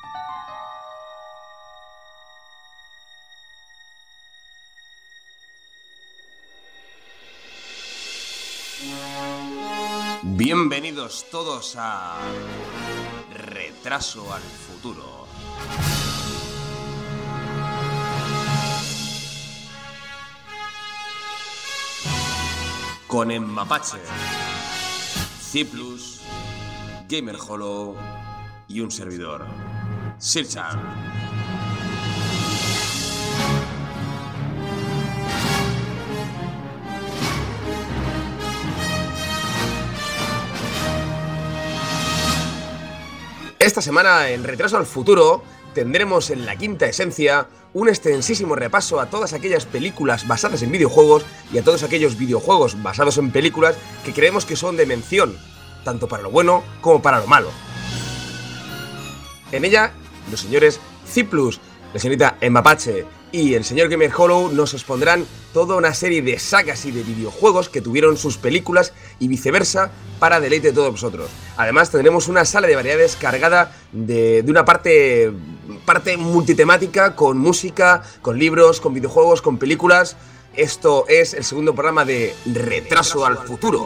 Bienvenidos todos a Retraso al Futuro. Con Mapache, Ciplus, Gamer Hollow y un servidor, Sirchan. Esta semana en Retraso al Futuro tendremos en la quinta esencia un extensísimo repaso a todas aquellas películas basadas en videojuegos y a todos aquellos videojuegos basados en películas que creemos que son de mención, tanto para lo bueno como para lo malo. En ella, los señores Ciplus, la señorita Mapache y el señor Gamer Hollow nos expondrán toda una serie de sagas y de videojuegos que tuvieron sus películas y viceversa para deleite de todos vosotros. Además tendremos una sala de variedades cargada de una parte multitemática, con música, con libros, con videojuegos, con películas. Esto es el segundo programa de Retraso al Futuro.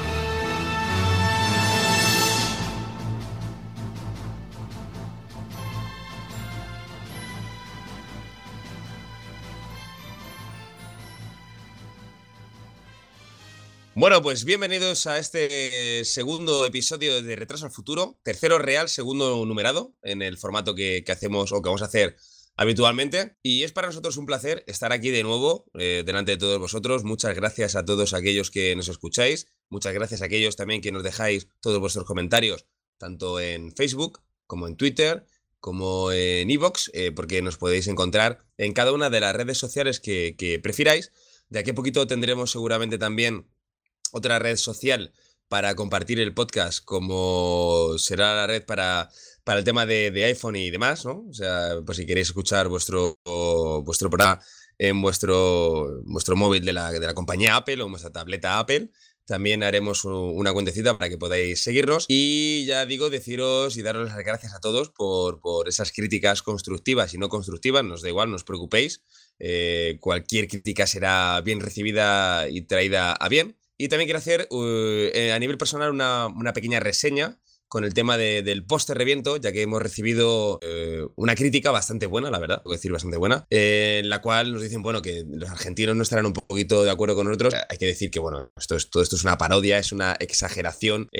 Bueno, pues bienvenidos a este segundo episodio de Retraso al Futuro, tercero real, segundo numerado, en el formato que hacemos o que vamos a hacer habitualmente. Y es para nosotros un placer estar aquí de nuevo, delante de todos vosotros. Muchas gracias a todos aquellos que nos escucháis, muchas gracias a aquellos también que nos dejáis todos vuestros comentarios, tanto en Facebook como en Twitter, como en iVoox, porque nos podéis encontrar en cada una de las redes sociales que prefiráis. De aquí a poquito tendremos seguramente también otra red social para compartir el podcast, como será la red para el tema de iPhone y demás, ¿no? O sea, pues si queréis escuchar vuestro programa en vuestro móvil de la compañía Apple o en vuestra tableta Apple, también haremos una cuentecita para que podáis seguirnos. Y ya digo, deciros y daros las gracias a todos por esas críticas constructivas y no constructivas, nos da igual, no os preocupéis. Cualquier crítica será bien recibida y traída a bien. Y también quiero hacer a nivel personal una pequeña reseña con el tema del póster reviento, ya que hemos recibido una crítica bastante buena, la verdad, puedo decir bastante buena, en la cual nos dicen, bueno, que los argentinos no estarán un poquito de acuerdo con nosotros. Hay que decir que, bueno, todo esto es una parodia, es una exageración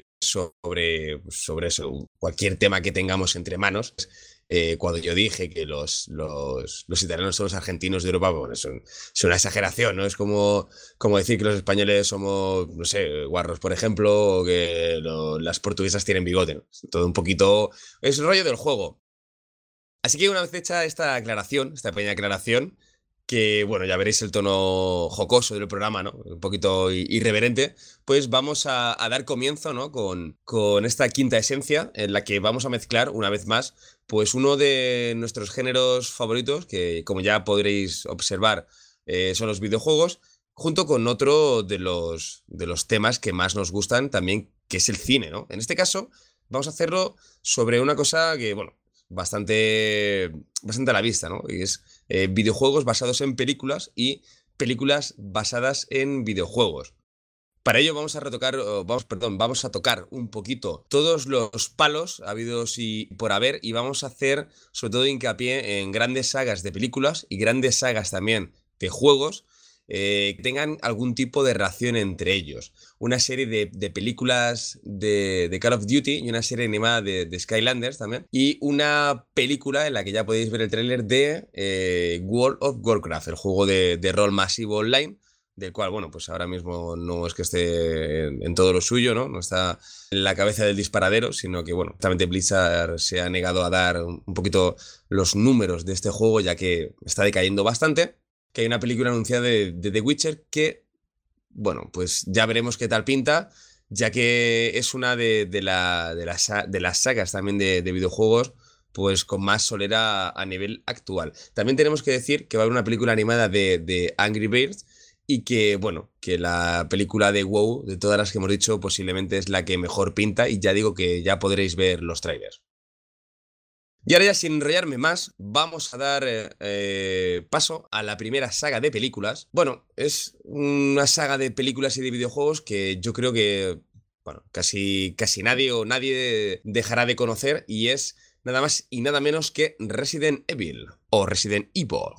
sobre eso, cualquier tema que tengamos entre manos. Cuando yo dije que los italianos son los argentinos de Europa, bueno, es una exageración, ¿no? Es como decir que los españoles somos, no sé, guarros, por ejemplo, o que las portuguesas tienen bigote, ¿no? Todo un poquito es el rollo del juego. Así que una vez hecha esta pequeña aclaración, que bueno, ya veréis el tono jocoso del programa, ¿no? Un poquito irreverente, pues vamos a dar comienzo, ¿no? Con esta quinta esencia, en la que vamos a mezclar una vez más pues uno de nuestros géneros favoritos, que como ya podréis observar son los videojuegos, junto con otro de los temas que más nos gustan también, que es el cine, ¿no? En este caso vamos a hacerlo sobre una cosa que, bueno, bastante a la vista, ¿no? Y es videojuegos basados en películas y películas basadas en videojuegos. Para ello vamos a tocar un poquito todos los palos habidos y por haber, y vamos a hacer sobre todo hincapié en grandes sagas de películas y grandes sagas también de juegos que tengan algún tipo de relación entre ellos. Una serie de películas de Call of Duty y una serie animada de Skylanders también. Y una película en la que ya podéis ver el tráiler de World of Warcraft, el juego de rol masivo online, del cual, bueno, pues ahora mismo no es que esté en todo lo suyo, ¿no? No está en la cabeza del disparadero, sino que, bueno, justamente Blizzard se ha negado a dar un poquito los números de este juego, ya que está decayendo bastante. Que hay una película anunciada de The Witcher que, bueno, pues ya veremos qué tal pinta, ya que es una de las sagas también de videojuegos pues con más solera a nivel actual. También tenemos que decir que va a haber una película animada de Angry Birds y que, bueno, que la película de WoW, de todas las que hemos dicho, posiblemente es la que mejor pinta, y ya digo que ya podréis ver los trailers. Y ahora ya sin enrollarme más, vamos a dar paso a la primera saga de películas. Bueno, es una saga de películas y de videojuegos que yo creo que, bueno, casi nadie o nadie dejará de conocer y es nada más y nada menos que Resident Evil o Resident Evil.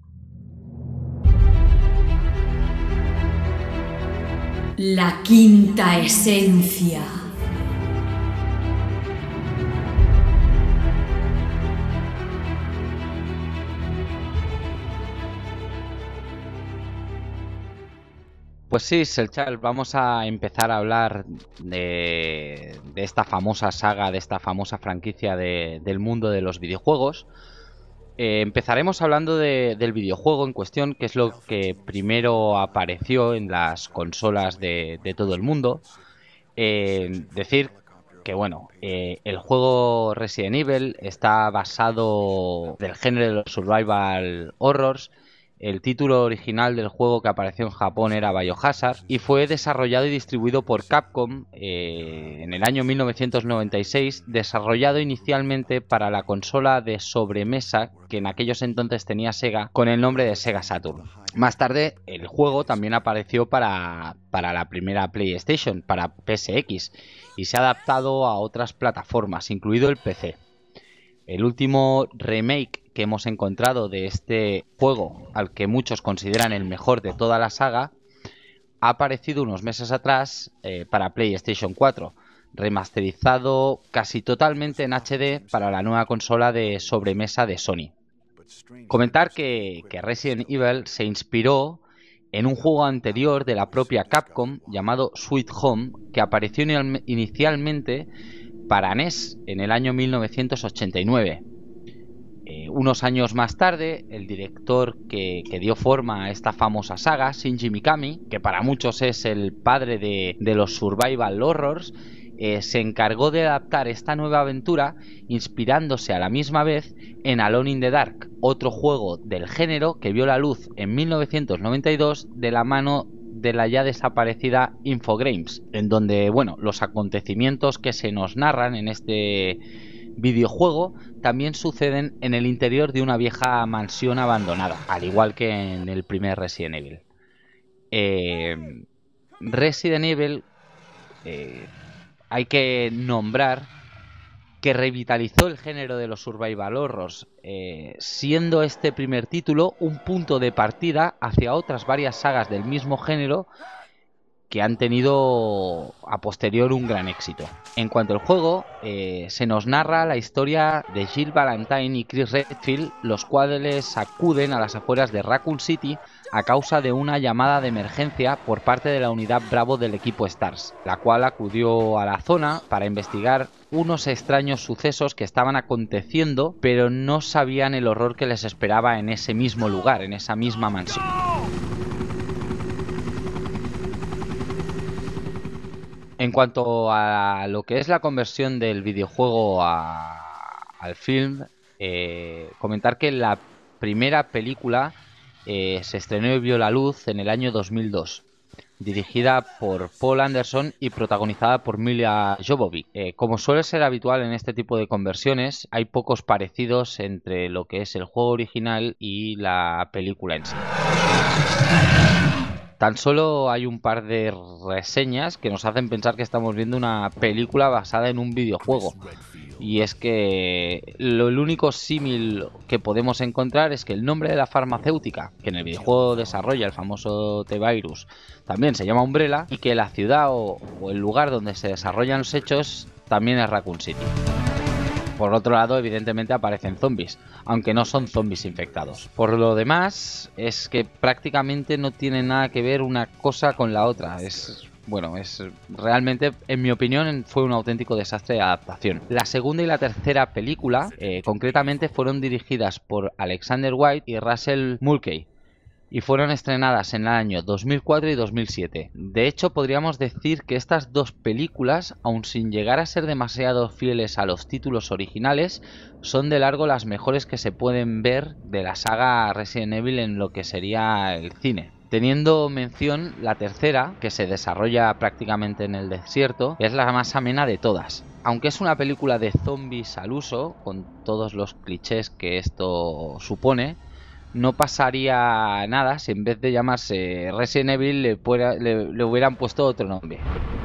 La quinta esencia. Pues sí, Selchal, vamos a empezar a hablar de esta famosa saga, de esta famosa franquicia del mundo de los videojuegos. Empezaremos hablando del videojuego en cuestión, que es lo que primero apareció en las consolas de todo el mundo. Decir que, bueno, el juego Resident Evil está basado del género de los survival horrors. El título original del juego que apareció en Japón era Biohazard y fue desarrollado y distribuido por Capcom en el año 1996, desarrollado inicialmente para la consola de sobremesa que en aquellos entonces tenía Sega con el nombre de Sega Saturn. Más tarde el juego también apareció para la primera PlayStation, para PSX, y se ha adaptado a otras plataformas, incluido el PC. El último remake que hemos encontrado de este juego, al que muchos consideran el mejor de toda la saga, ha aparecido unos meses atrás para PlayStation 4, remasterizado casi totalmente en HD para la nueva consola de sobremesa de Sony. Comentar que Resident Evil se inspiró en un juego anterior de la propia Capcom llamado Sweet Home, que apareció inicialmente para NES en el año 1989. Unos años más tarde, el director que dio forma a esta famosa saga, Shinji Mikami, que para muchos es el padre de los survival horrors, se encargó de adaptar esta nueva aventura inspirándose a la misma vez en Alone in the Dark, otro juego del género que vio la luz en 1992 de la mano de la ya desaparecida Infogrames, en donde, bueno, los acontecimientos que se nos narran en este videojuego también suceden en el interior de una vieja mansión abandonada, al igual que en el primer Resident Evil. Resident Evil, hay que nombrar que revitalizó el género de los survival horrors, siendo este primer título un punto de partida hacia otras varias sagas del mismo género que han tenido a posterior un gran éxito. En cuanto al juego, se nos narra la historia de Jill Valentine y Chris Redfield, los cuales acuden a las afueras de Raccoon City a causa de una llamada de emergencia por parte de la unidad Bravo del equipo STARS, la cual acudió a la zona para investigar unos extraños sucesos que estaban aconteciendo, pero no sabían el horror que les esperaba en ese mismo lugar, en esa misma mansión. En cuanto a lo que es la conversión del videojuego al film, comentar que la primera película se estrenó y vio la luz en el año 2002, dirigida por Paul Anderson y protagonizada por Milla Jovovich. Como suele ser habitual en este tipo de conversiones, hay pocos parecidos entre lo que es el juego original y la película en sí. Tan solo hay un par de reseñas que nos hacen pensar que estamos viendo una película basada en un videojuego. Y es que el único símil que podemos encontrar es que el nombre de la farmacéutica que en el videojuego desarrolla el famoso T-Virus también se llama Umbrella, y que la ciudad o el lugar donde se desarrollan los hechos también es Raccoon City. Por otro lado, evidentemente aparecen zombies, aunque no son zombies infectados. Por lo demás, es que prácticamente no tiene nada que ver una cosa con la otra. Es realmente, en mi opinión, fue un auténtico desastre de adaptación. La segunda y la tercera película, concretamente, fueron dirigidas por Alexander White y Russell Mulcahy, y fueron estrenadas en el año 2004 y 2007. De hecho, podríamos decir que estas dos películas, aun sin llegar a ser demasiado fieles a los títulos originales, son de largo las mejores que se pueden ver de la saga Resident Evil en lo que sería el cine. Teniendo mención la tercera, que se desarrolla prácticamente en el desierto, es la más amena de todas. Aunque es una película de zombies al uso, con todos los clichés que esto supone, no pasaría nada si en vez de llamarse Resident Evil le hubieran puesto otro nombre.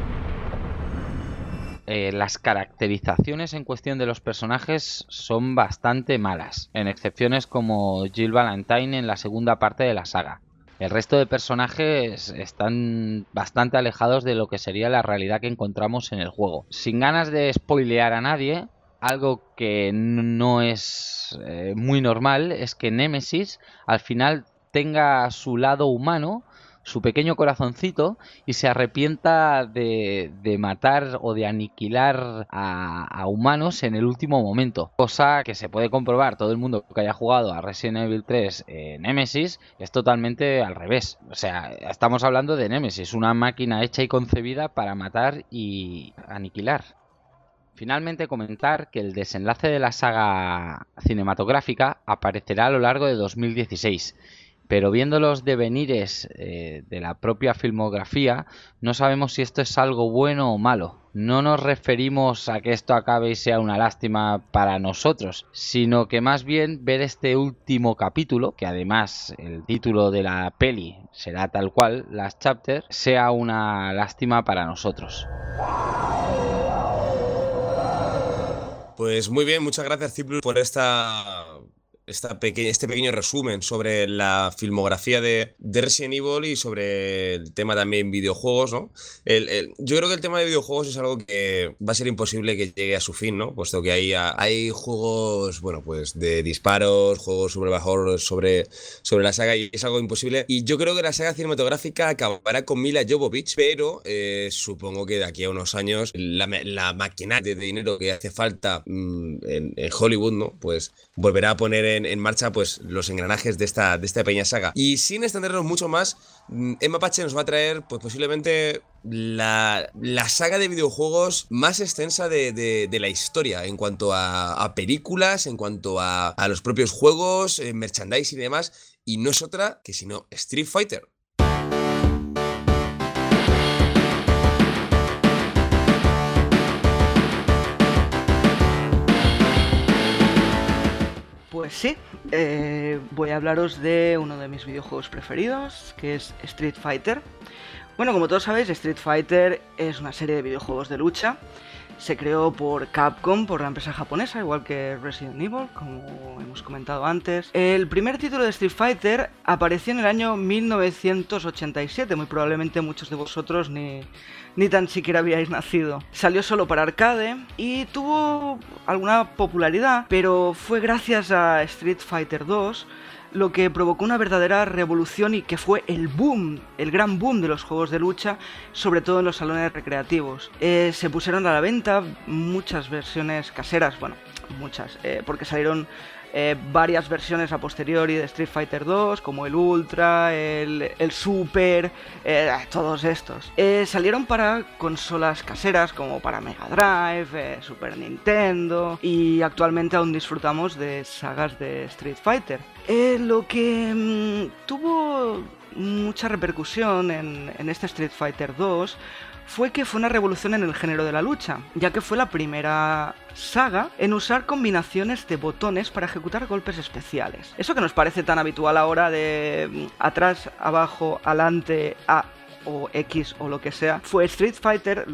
Las caracterizaciones en cuestión de los personajes son bastante malas, en excepciones como Jill Valentine en la segunda parte de la saga. El resto de personajes están bastante alejados de lo que sería la realidad que encontramos en el juego. Sin ganas de spoilear a nadie, algo que no es muy normal es que Nemesis al final tenga su lado humano, su pequeño corazoncito, y se arrepienta de matar o de aniquilar a humanos en el último momento. Cosa que se puede comprobar, todo el mundo que haya jugado a Resident Evil 3 Nemesis es totalmente al revés. O sea, estamos hablando de Nemesis, una máquina hecha y concebida para matar y aniquilar. Finalmente comentar que el desenlace de la saga cinematográfica aparecerá a lo largo de 2016. Pero viendo los devenires de la propia filmografía, no sabemos si esto es algo bueno o malo. No nos referimos a que esto acabe y sea una lástima para nosotros, sino que más bien ver este último capítulo, que además el título de la peli será tal cual, Last Chapter, sea una lástima para nosotros. Pues muy bien, muchas gracias, Ciplus, por este pequeño resumen sobre la filmografía de Resident Evil y sobre el tema también videojuegos, ¿no? Yo creo que el tema de videojuegos es algo que va a ser imposible que llegue a su fin, ¿no? Puesto que hay juegos, bueno, pues de disparos, juegos sobre la saga, y es algo imposible. Y yo creo que la saga cinematográfica acabará con Mila Jovovich, pero supongo que de aquí a unos años la maquinaria de dinero que hace falta en Hollywood, ¿no? Pues volverá a poner en marcha pues los engranajes de esta pequeña saga. Y sin extendernos mucho más, Emma Pache nos va a traer pues posiblemente la saga de videojuegos más extensa de la historia en cuanto a películas, en cuanto a los propios juegos, merchandising y demás, y no es otra que sino Street Fighter. Pues sí, voy a hablaros de uno de mis videojuegos preferidos, que es Street Fighter. Bueno, como todos sabéis, Street Fighter es una serie de videojuegos de lucha. Se creó por Capcom, por la empresa japonesa, igual que Resident Evil, como hemos comentado antes. El primer título de Street Fighter apareció en el año 1987, muy probablemente muchos de vosotros ni tan siquiera habíais nacido. Salió solo para arcade y tuvo alguna popularidad, pero fue gracias a Street Fighter 2 lo que provocó una verdadera revolución y que fue el boom, el gran boom de los juegos de lucha, sobre todo en los salones recreativos. Se pusieron a la venta muchas versiones caseras, bueno, muchas, porque salieron varias versiones a posteriori de Street Fighter 2, como el Ultra, el Super, todos estos. Salieron para consolas caseras como para Mega Drive, Super Nintendo, y actualmente aún disfrutamos de sagas de Street Fighter. Lo que tuvo mucha repercusión en este Street Fighter 2 fue que fue una revolución en el género de la lucha, ya que fue la primera saga en usar combinaciones de botones para ejecutar golpes especiales. Eso que nos parece tan habitual ahora de atrás, abajo, adelante, A o X o lo que sea, fue Street Fighter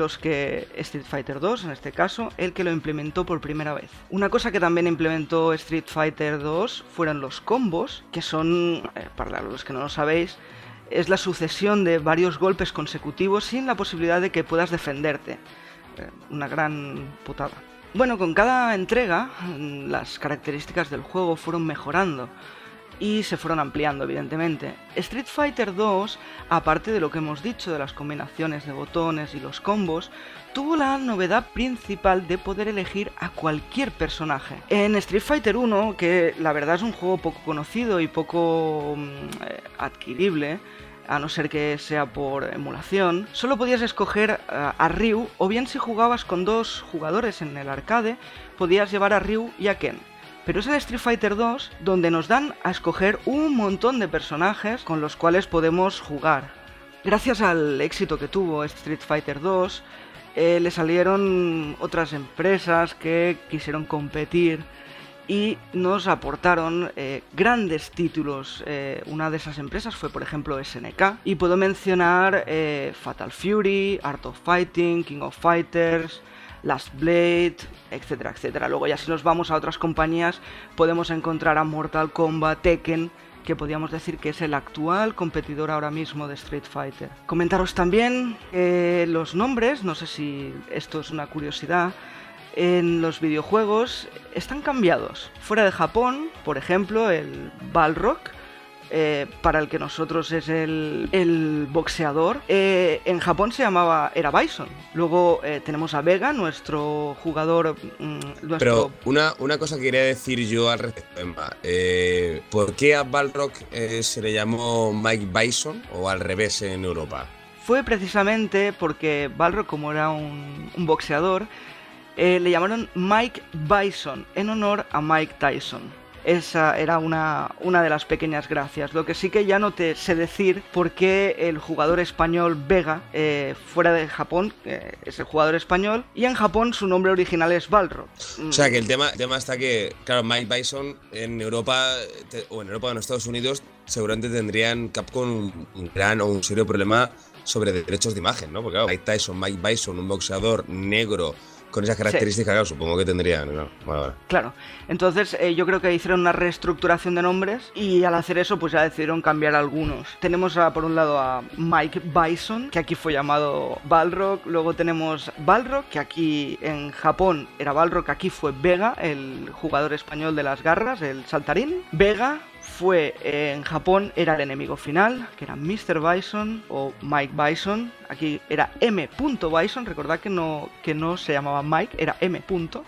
2 en este caso, el que lo implementó por primera vez. Una cosa que también implementó Street Fighter 2 fueron los combos, que son, para los que no lo sabéis, es la sucesión de varios golpes consecutivos sin la posibilidad de que puedas defenderte. Una gran putada. Bueno, con cada entrega las características del juego fueron mejorando y se fueron ampliando, evidentemente. Street Fighter 2, aparte de lo que hemos dicho de las combinaciones de botones y los combos, tuvo la novedad principal de poder elegir a cualquier personaje. En Street Fighter 1, que la verdad es un juego poco conocido y poco adquirible, a no ser que sea por emulación, solo podías escoger a Ryu, o bien si jugabas con dos jugadores en el arcade, podías llevar a Ryu y a Ken. Pero es en Street Fighter 2 donde nos dan a escoger un montón de personajes con los cuales podemos jugar. Gracias al éxito que tuvo Street Fighter 2, le salieron otras empresas que quisieron competir y nos aportaron grandes títulos. Una de esas empresas fue, por ejemplo, SNK. Y puedo mencionar Fatal Fury, Art of Fighting, King of Fighters, Last Blade, etcétera, etcétera. Luego ya si nos vamos a otras compañías podemos encontrar a Mortal Kombat, Tekken, que podríamos decir que es el actual competidor ahora mismo de Street Fighter. Comentaros también los nombres, no sé si esto es una curiosidad, en los videojuegos están cambiados. Fuera de Japón, por ejemplo, el Balrog, para el que nosotros es el boxeador, en Japón era Bison. Luego tenemos a Vega, nuestro jugador... Pero una cosa que quería decir yo al respecto, Emma. ¿Por qué a Balrog se le llamó Mike Bison o al revés en Europa? Fue precisamente porque Balrog, como era un boxeador, le llamaron Mike Bison en honor a Mike Tyson. Esa era una de las pequeñas gracias. Lo que sí que ya no te sé decir por qué el jugador español Vega, fuera de Japón, es el jugador español, y en Japón su nombre original es Balrog. O sea que el tema está que, claro, Mike Bison en Europa, o en Europa o en Estados Unidos, seguramente tendrían Capcom un gran o un serio problema sobre derechos de imagen, ¿no? Porque claro, Mike Tyson, Mike Bison, un boxeador negro con esas características, sí. Claro, supongo que tendrían, ¿no? Vale. Claro, entonces yo creo que hicieron una reestructuración de nombres y al hacer eso pues ya decidieron cambiar algunos. Tenemos por un lado a Mike Bison, que aquí fue llamado Balrog. Luego tenemos Balrog, que aquí en Japón era Balrog, aquí fue Vega, el jugador español de las garras, el saltarín. Vega fue en Japón, era el enemigo final, que era Mr. Bison o Mike Bison. Aquí era M. Bison, recordad que no se llamaba Mike, era M.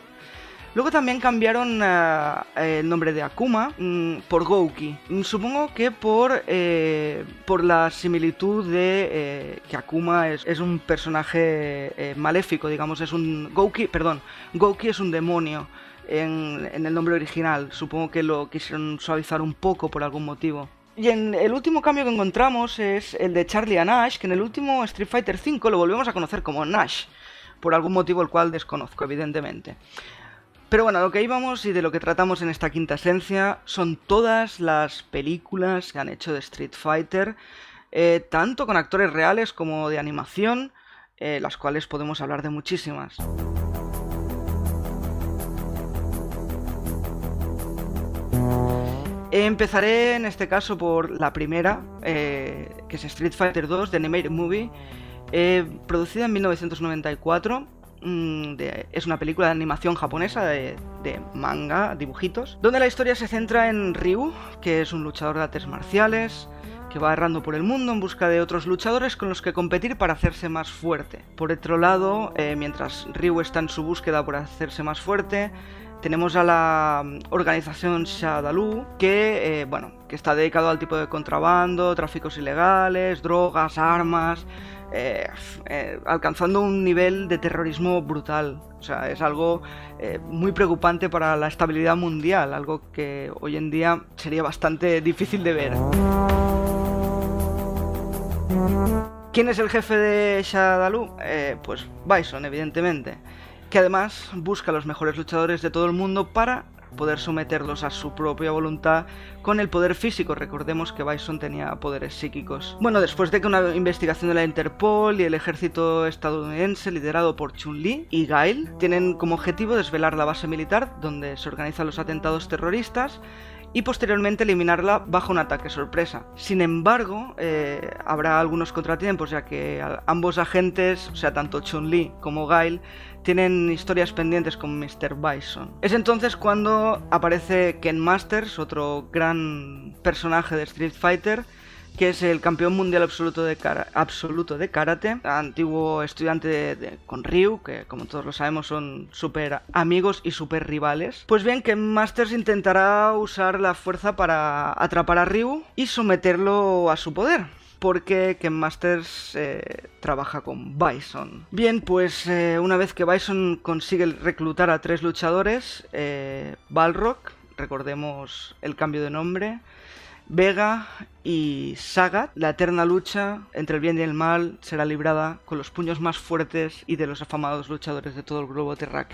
Luego también cambiaron el nombre de Akuma por Gouki. Supongo que por la similitud de que Akuma es un personaje maléfico, digamos, Gouki es un demonio. En el nombre original, supongo que lo quisieron suavizar un poco por algún motivo. Y el último cambio que encontramos es el de Charlie a Nash, que en el último Street Fighter V lo volvemos a conocer como Nash, por algún motivo el cual desconozco, evidentemente. Pero bueno, a lo que íbamos y de lo que tratamos en esta quinta esencia son todas las películas que han hecho de Street Fighter, tanto con actores reales como de animación, las cuales podemos hablar de muchísimas. Empezaré en este caso por la primera, que es Street Fighter 2 de Animated Movie, producida en 1994. Es una película de animación japonesa de manga, dibujitos, donde la historia se centra en Ryu, que es un luchador de artes marciales que va errando por el mundo en busca de otros luchadores con los que competir para hacerse más fuerte. Por otro lado, mientras Ryu está en su búsqueda por hacerse más fuerte, tenemos a la organización Shadaloo, que está dedicado al tipo de contrabando, tráficos ilegales, drogas, armas, alcanzando un nivel de terrorismo brutal. O sea, es algo muy preocupante para la estabilidad mundial, algo que hoy en día sería bastante difícil de ver. ¿Quién es el jefe de Shadaloo? Pues Bison, evidentemente, que además busca a los mejores luchadores de todo el mundo para poder someterlos a su propia voluntad con el poder físico. Recordemos que Bison tenía poderes psíquicos. Bueno, después de que una investigación de la Interpol y el ejército estadounidense liderado por Chun-Li y Guile tienen como objetivo desvelar la base militar donde se organizan los atentados terroristas y posteriormente eliminarla bajo un ataque sorpresa. Sin embargo, habrá algunos contratiempos, ya que ambos agentes, o sea, tanto Chun-Li como Guile, tienen historias pendientes con Mr. Bison. Es entonces cuando aparece Ken Masters, otro gran personaje de Street Fighter, que es el campeón mundial absoluto de karate, antiguo estudiante con Ryu, que como todos lo sabemos son súper amigos y súper rivales. Pues bien, Ken Masters intentará usar la fuerza para atrapar a Ryu y someterlo a su poder, porque Ken Masters trabaja con Bison. Bien, pues una vez que Bison consigue reclutar a 3 luchadores, Balrog, recordemos el cambio de nombre, Vega y Sagat. La eterna lucha entre el bien y el mal será librada con los puños más fuertes y de los afamados luchadores de todo el globo terráqueo.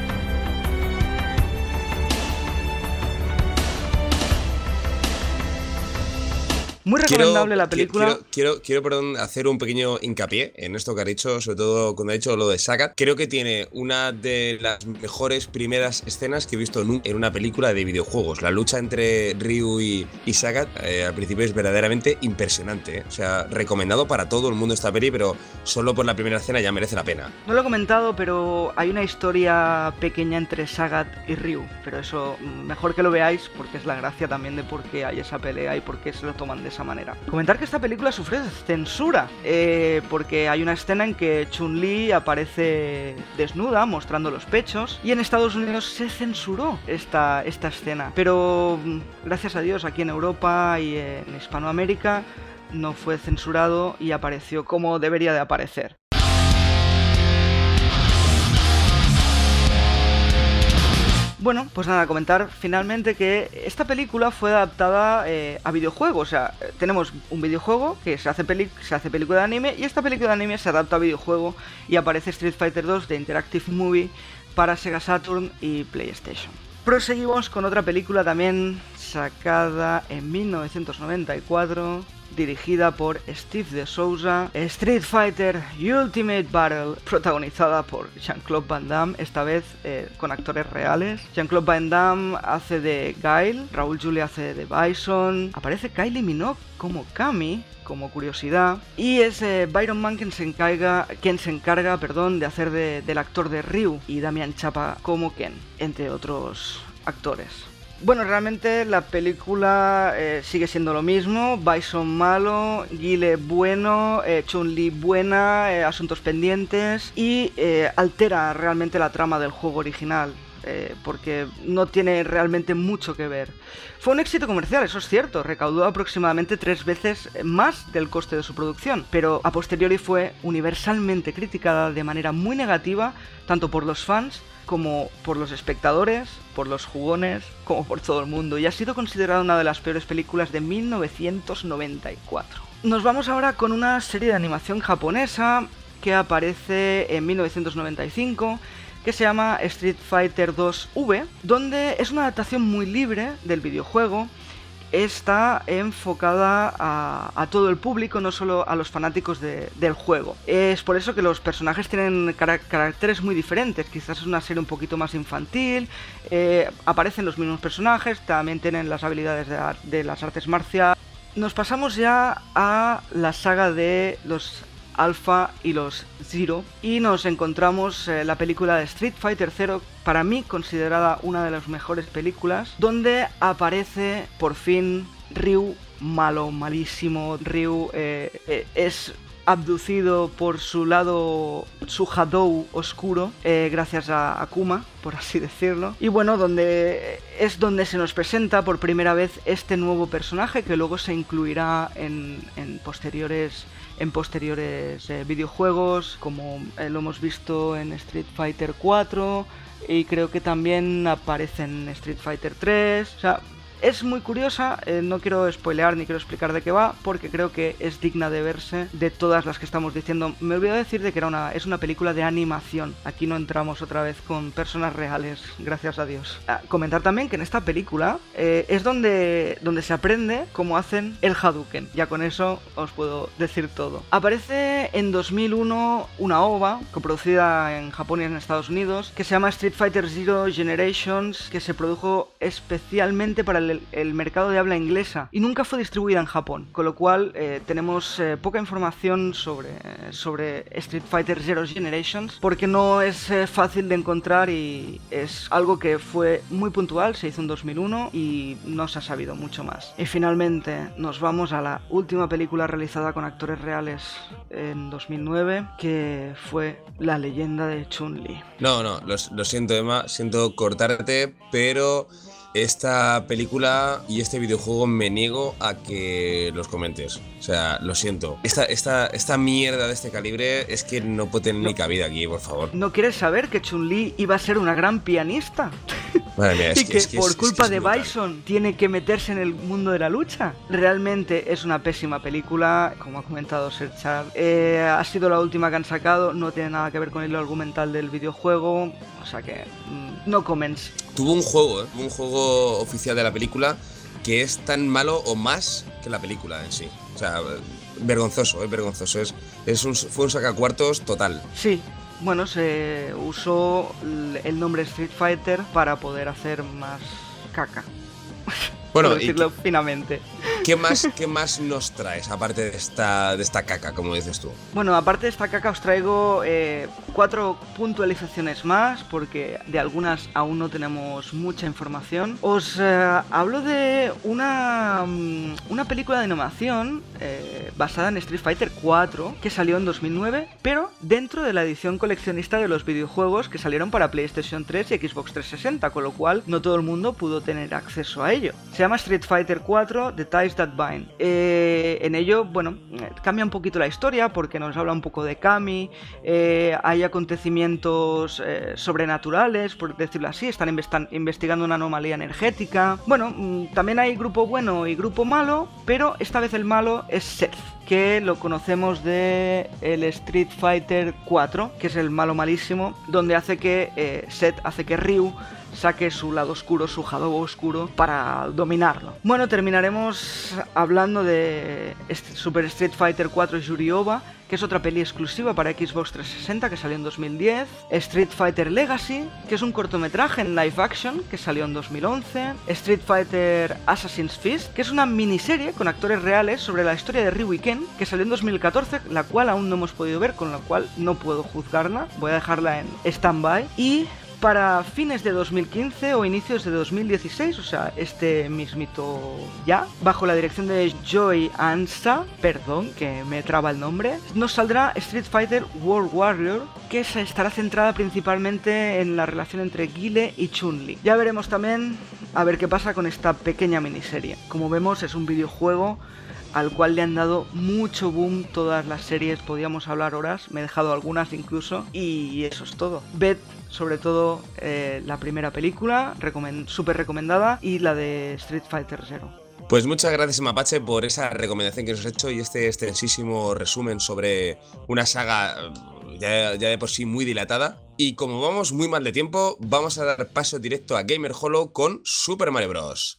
Muy recomendable la película. Quiero hacer un pequeño hincapié en esto que has dicho, sobre todo cuando has dicho lo de Sagat. Creo que tiene una de las mejores primeras escenas que he visto en una película de videojuegos. La lucha entre Ryu y Sagat al principio es verdaderamente impresionante, ¿eh? O sea, recomendado para todo el mundo esta peli, pero solo por la primera escena ya merece la pena. No lo he comentado, pero hay una historia pequeña entre Sagat y Ryu, pero eso mejor que lo veáis porque es la gracia también de por qué hay esa pelea y por qué se lo toman de esa manera. Comentar que esta película sufrió censura, porque hay una escena en que Chun-Li aparece desnuda, mostrando los pechos, y en Estados Unidos se censuró esta escena. Pero gracias a Dios aquí en Europa y en Hispanoamérica no fue censurado y apareció como debería de aparecer. Bueno, pues nada, comentar finalmente que esta película fue adaptada a videojuego. O sea, tenemos un videojuego que se hace película de anime, y esta película de anime se adapta a videojuego y aparece Street Fighter 2 de Interactive Movie para Sega Saturn y PlayStation. Proseguimos con otra película también sacada en 1994, dirigida por Steve de Souza, Street Fighter Ultimate Battle, protagonizada por Jean-Claude Van Damme, esta vez con actores reales. Jean-Claude Van Damme hace de Guile, Raúl Julia hace de Bison, aparece Kylie Minogue como Cammy, como curiosidad, y es Byron Mann quien se encarga de hacer del actor de Ryu, y Damian Chapa como Ken, entre otros actores. Bueno, realmente la película sigue siendo lo mismo. Bison malo, Guile bueno, Chun-Li buena, asuntos pendientes, y altera realmente la trama del juego original, porque no tiene realmente mucho que ver. Fue un éxito comercial, eso es cierto, recaudó aproximadamente 3 veces más del coste de su producción, pero a posteriori fue universalmente criticada de manera muy negativa, tanto por los fans como por los espectadores, por los jugones, como por todo el mundo, y ha sido considerada una de las peores películas de 1994. Nos vamos ahora con una serie de animación japonesa que aparece en 1995, que se llama Street Fighter 2V, donde es una adaptación muy libre del videojuego. Está enfocada a todo el público, no solo a los fanáticos del juego. Es por eso que los personajes tienen caracteres muy diferentes. Quizás es una serie un poquito más infantil, aparecen los mismos personajes, también tienen las habilidades de las artes marciales. Nos pasamos ya a la saga de los Alpha y los Zero, y nos encontramos la película de Street Fighter 0, para mí considerada una de las mejores películas, donde aparece por fin Ryu malísimo. Ryu es abducido por su Hadou oscuro, gracias a Akuma, por así decirlo. Y bueno, donde se nos presenta por primera vez este nuevo personaje, que luego se incluirá en posteriores videojuegos, como lo hemos visto en Street Fighter 4, y creo que también aparece en Street Fighter 3. O sea, es muy curiosa, no quiero spoilear ni quiero explicar de qué va, porque creo que es digna de verse de todas las que estamos diciendo. Me olvidé decir de que es una película de animación. Aquí no entramos otra vez con personas reales, gracias a Dios. Comentar también que en esta película es donde se aprende cómo hacen el Hadouken. Ya con eso os puedo decir todo. Aparece en 2001 una OVA coproducida en Japón y en Estados Unidos, que se llama Street Fighter Zero Generations, que se produjo especialmente para el mercado de habla inglesa y nunca fue distribuida en Japón, con lo cual tenemos poca información sobre Street Fighter Zero Generations, porque no es fácil de encontrar y es algo que fue muy puntual, se hizo en 2001 y no se ha sabido mucho más. Y finalmente nos vamos a la última película realizada con actores reales en 2009, que fue La leyenda de Chun-Li. No, lo siento, Emma, siento cortarte, pero esta película y este videojuego me niego a que los comentes. O sea, lo siento. Esta mierda de este calibre es que no puede tener ni cabida aquí, por favor. ¿No quieres saber que Chun-Li iba a ser una gran pianista? Madre mía, y que es por culpa de brutal. Bison tiene que meterse en el mundo de la lucha. Realmente es una pésima película, como ha comentado Sir Charles. Ha sido la última que han sacado, no tiene nada que ver con el argumental del videojuego, o sea que no comments. Tuvo un juego oficial de la película que es tan malo o más que la película en sí. O sea, vergonzoso, vergonzoso. Fue un sacacuartos total. Sí. Bueno, se usó el nombre Street Fighter para poder hacer más caca. Bueno, por decirlo finamente. ¿Qué más nos traes, aparte de esta caca, como dices tú? Bueno, aparte de esta caca os traigo 4 puntualizaciones más, porque de algunas aún no tenemos mucha información. Os hablo de una película de animación basada en Street Fighter 4, que salió en 2009, pero dentro de la edición coleccionista de los videojuegos que salieron para PlayStation 3 y Xbox 360, con lo cual no todo el mundo pudo tener acceso a ello. Se llama Street Fighter 4 The Ties That Bind. En ello, bueno, cambia un poquito la historia porque nos habla un poco de Kami, hay acontecimientos sobrenaturales, por decirlo así, están investigando una anomalía energética. Bueno, también hay grupo bueno y grupo malo, pero esta vez el malo es Seth, que lo conocemos de el Street Fighter 4, que es el malo malísimo, donde hace que Seth hace que Ryu saque su lado oscuro, su Hadouken oscuro, para dominarlo. Bueno, terminaremos hablando de Super Street Fighter 4 Yuri-Ova, que es otra peli exclusiva para Xbox 360 que salió en 2010, Street Fighter Legacy, que es un cortometraje en live action que salió en 2011, Street Fighter Assassin's Fist, que es una miniserie con actores reales sobre la historia de Ryu y Ken, que salió en 2014, la cual aún no hemos podido ver, con la cual no puedo juzgarla, voy a dejarla en stand-by. Y para fines de 2015 o inicios de 2016, o sea, este mismito ya, bajo la dirección de Joy Ansa, perdón, que me traba el nombre, nos saldrá Street Fighter World Warrior, que estará centrada principalmente en la relación entre Guile y Chun-Li. Ya veremos también a ver qué pasa con esta pequeña miniserie. Como vemos, es un videojuego al cual le han dado mucho boom todas las series, podíamos hablar horas, me he dejado algunas incluso, y eso es todo. Ved sobre todo la primera película, súper recomendada, y la de Street Fighter 0. Pues muchas gracias, Mapache, por esa recomendación que nos has hecho y este extensísimo resumen sobre una saga ya de por sí muy dilatada. Y como vamos muy mal de tiempo, vamos a dar paso directo a Gamer Hollow con Super Mario Bros.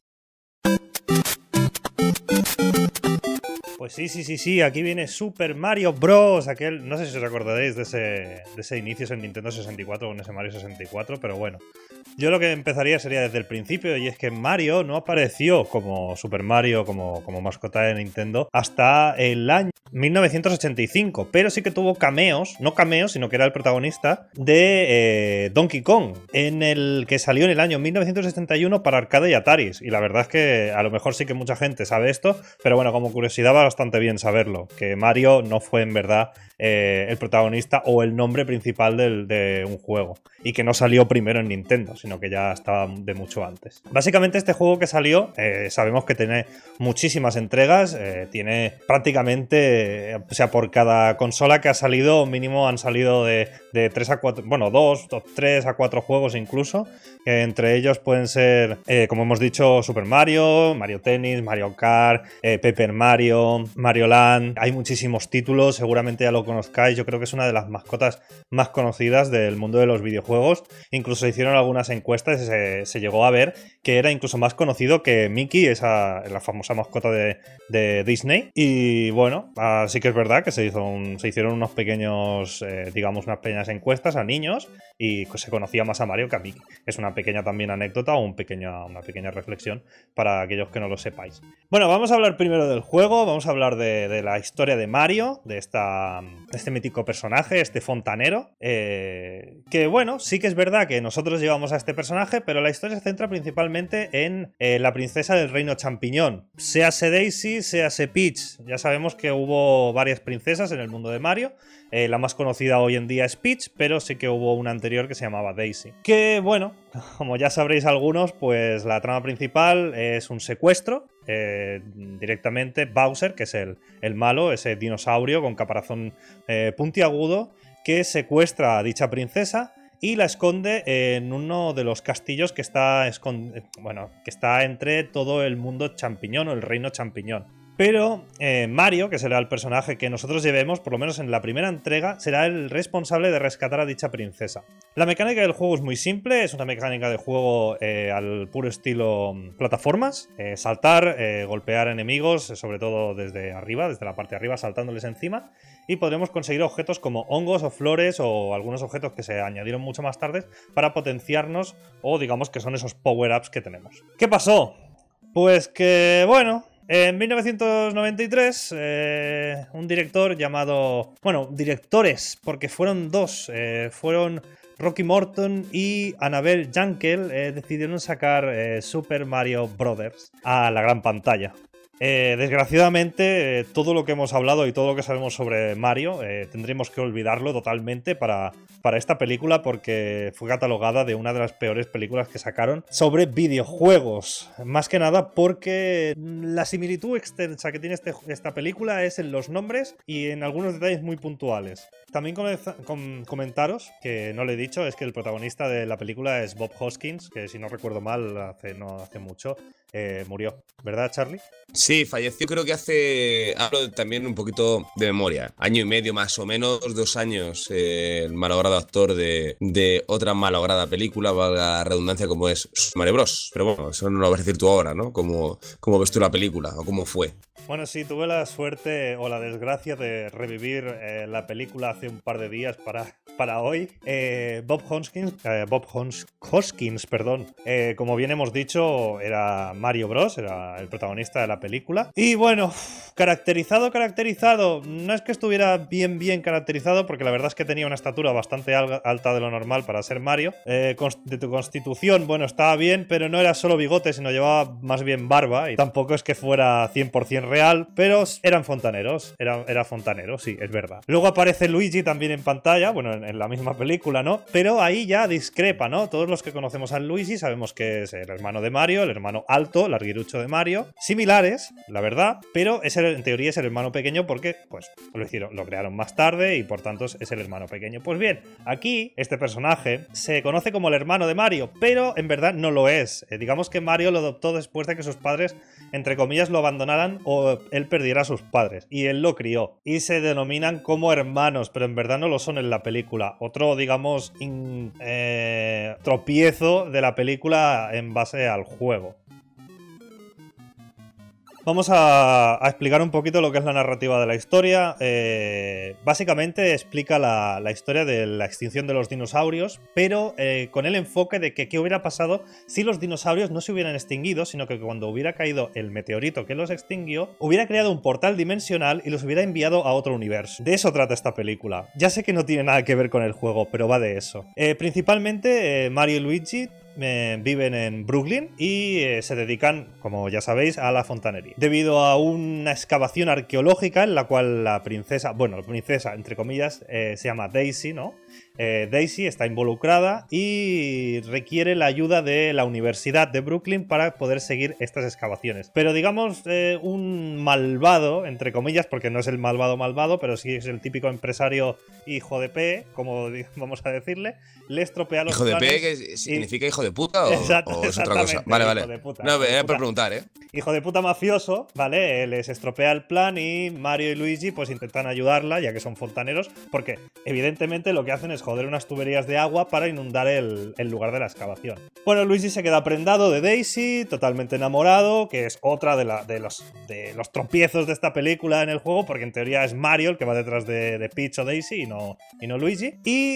Pues sí, aquí viene Super Mario Bros. Aquel, no sé si os acordaréis de ese inicio en Nintendo 64 con ese Mario 64, pero bueno. Yo lo que empezaría sería desde el principio, y es que Mario no apareció como Super Mario, como mascota de Nintendo, hasta el año 1985, pero sí que tuvo cameos, no cameos, sino que era el protagonista de Donkey Kong, en el que salió en el año 1971 para arcade y Ataris, y la verdad es que a lo mejor sí que mucha gente sabe esto, pero bueno, como curiosidad va bastante bien saberlo, que Mario no fue en verdad el protagonista o el nombre principal de un juego, y que no salió primero en Nintendo, sino que ya estaba de mucho antes. Básicamente este juego que salió, sabemos que tiene muchísimas entregas, tiene prácticamente, o sea, por cada consola que ha salido, mínimo han salido de 3 a 4, bueno, 2, 3 a 4 juegos incluso, entre ellos pueden ser, como hemos dicho, Super Mario, Mario Tennis, Mario Kart, Paper Mario, Mario Land, hay muchísimos títulos, seguramente ya lo conozcáis, yo creo que es una de las mascotas más conocidas del mundo de los videojuegos, incluso se hicieron algunas encuestas y se llegó a ver que era incluso más conocido que Mickey, la famosa mascota de Disney, y bueno, sí que es verdad que se hicieron unos pequeños, digamos, unas pequeñas encuestas a niños y se conocía más a Mario que a Mickey. Es una pequeña también anécdota o una pequeña reflexión para aquellos que no lo sepáis. Bueno, vamos a hablar primero del juego, vamos a hablar de la historia de Mario, de este mítico personaje, este fontanero, que bueno, sí que es verdad que nosotros llevamos a este personaje, pero la historia se centra principalmente en la princesa del reino champiñón. Séase Daisy, séase Peach. Ya sabemos que hubo varias princesas en el mundo de Mario. La más conocida hoy en día es Peach, pero sí que hubo una anterior que se llamaba Daisy. Que bueno, como ya sabréis algunos, pues la trama principal es un secuestro. Directamente Bowser, que es el malo, ese dinosaurio con caparazón puntiagudo, que secuestra a dicha princesa y la esconde en uno de los castillos que está, que está entre todo el mundo champiñón o el reino champiñón. Pero Mario, que será el personaje que nosotros llevemos, por lo menos en la primera entrega, será el responsable de rescatar a dicha princesa. La mecánica del juego es muy simple, es una mecánica de juego al puro estilo plataformas. Saltar, golpear enemigos, sobre todo desde arriba, desde la parte de arriba, saltándoles encima. Y podremos conseguir objetos como hongos o flores o algunos objetos que se añadieron mucho más tarde para potenciarnos o digamos que son esos power-ups que tenemos. ¿Qué pasó? Pues que, bueno... En 1993, un director llamado... Bueno, directores, porque fueron dos. Fueron Rocky Morton y Annabelle Jankel, decidieron sacar Super Mario Bros. A la gran pantalla. Desgraciadamente, todo lo que hemos hablado y todo lo que sabemos sobre Mario tendremos que olvidarlo totalmente para esta película, porque fue catalogada de una de las peores películas que sacaron sobre videojuegos. Más que nada porque la similitud extensa que tiene esta película es en los nombres y en algunos detalles muy puntuales. También comentaros, que no le he dicho, es que el protagonista de la película es Bob Hoskins, que si no recuerdo mal, no hace mucho, murió. ¿Verdad, Charlie? Sí, falleció creo que hablo también un poquito de memoria, año y medio más o menos, 2 años, el malogrado actor de otra malograda película, valga la redundancia, como es Mario Bros. Pero bueno, eso no lo vas a decir tú ahora, ¿no? ¿Cómo ves tú la película o cómo fue? Bueno, sí, tuve la suerte o la desgracia de revivir la película hace un par de días para hoy. Bob Hoskins, como bien hemos dicho, era Mario Bros, era el protagonista de la película. Y bueno, caracterizado, no es que estuviera bien caracterizado, porque la verdad es que tenía una estatura bastante alta de lo normal para ser Mario. De tu constitución, bueno, estaba bien, pero no era solo bigote, sino llevaba más bien barba, y tampoco es que fuera 100% real, pero eran fontaneros, era fontanero, sí, es verdad. Luego aparece Luigi también en pantalla, bueno, en la misma película, ¿no? Pero ahí ya discrepa, ¿no? Todos los que conocemos a Luigi sabemos que es el hermano de Mario, el hermano alto, larguirucho de Mario, similares, la verdad, pero en teoría es el hermano pequeño porque, pues, lo crearon más tarde y por tanto es el hermano pequeño. Pues bien, aquí este personaje se conoce como el hermano de Mario, pero en verdad no lo es. Digamos que Mario lo adoptó después de que sus padres, entre comillas, lo abandonaran o él perdiera a sus padres, y él lo crió. Y se denominan como hermanos, pero en verdad no lo son en la película. Otro, digamos, tropiezo de la película en base al juego. Vamos a explicar un poquito lo que es la narrativa de la historia. Básicamente explica la historia de la extinción de los dinosaurios, pero con el enfoque de que qué hubiera pasado si los dinosaurios no se hubieran extinguido, sino que cuando hubiera caído el meteorito que los extinguió, hubiera creado un portal dimensional y los hubiera enviado a otro universo. De eso trata esta película. Ya sé que no tiene nada que ver con el juego, pero va de eso. Principalmente Mario y Luigi viven en Brooklyn y se dedican, como ya sabéis, a la fontanería. Debido a una excavación arqueológica en la cual la princesa, entre comillas, se llama Daisy, ¿no? Daisy está involucrada y requiere la ayuda de la Universidad de Brooklyn para poder seguir estas excavaciones. Pero digamos, un malvado, entre comillas, porque no es el malvado, pero sí es el típico empresario hijo de P, como vamos a decirle, le estropea los planes. ¿Hijo de P que significa hijo de puta o es otra cosa? Vale. No, era por preguntar, ¿eh? Hijo de puta mafioso, ¿vale? Les estropea el plan y Mario y Luigi pues intentan ayudarla, ya que son fontaneros, porque evidentemente lo que hacen es joder unas tuberías de agua para inundar el lugar de la excavación. Bueno, Luigi se queda prendado de Daisy, totalmente enamorado, que es otra de los tropiezos de esta película en el juego, porque en teoría es Mario el que va detrás de Peach o Daisy y no Luigi. Y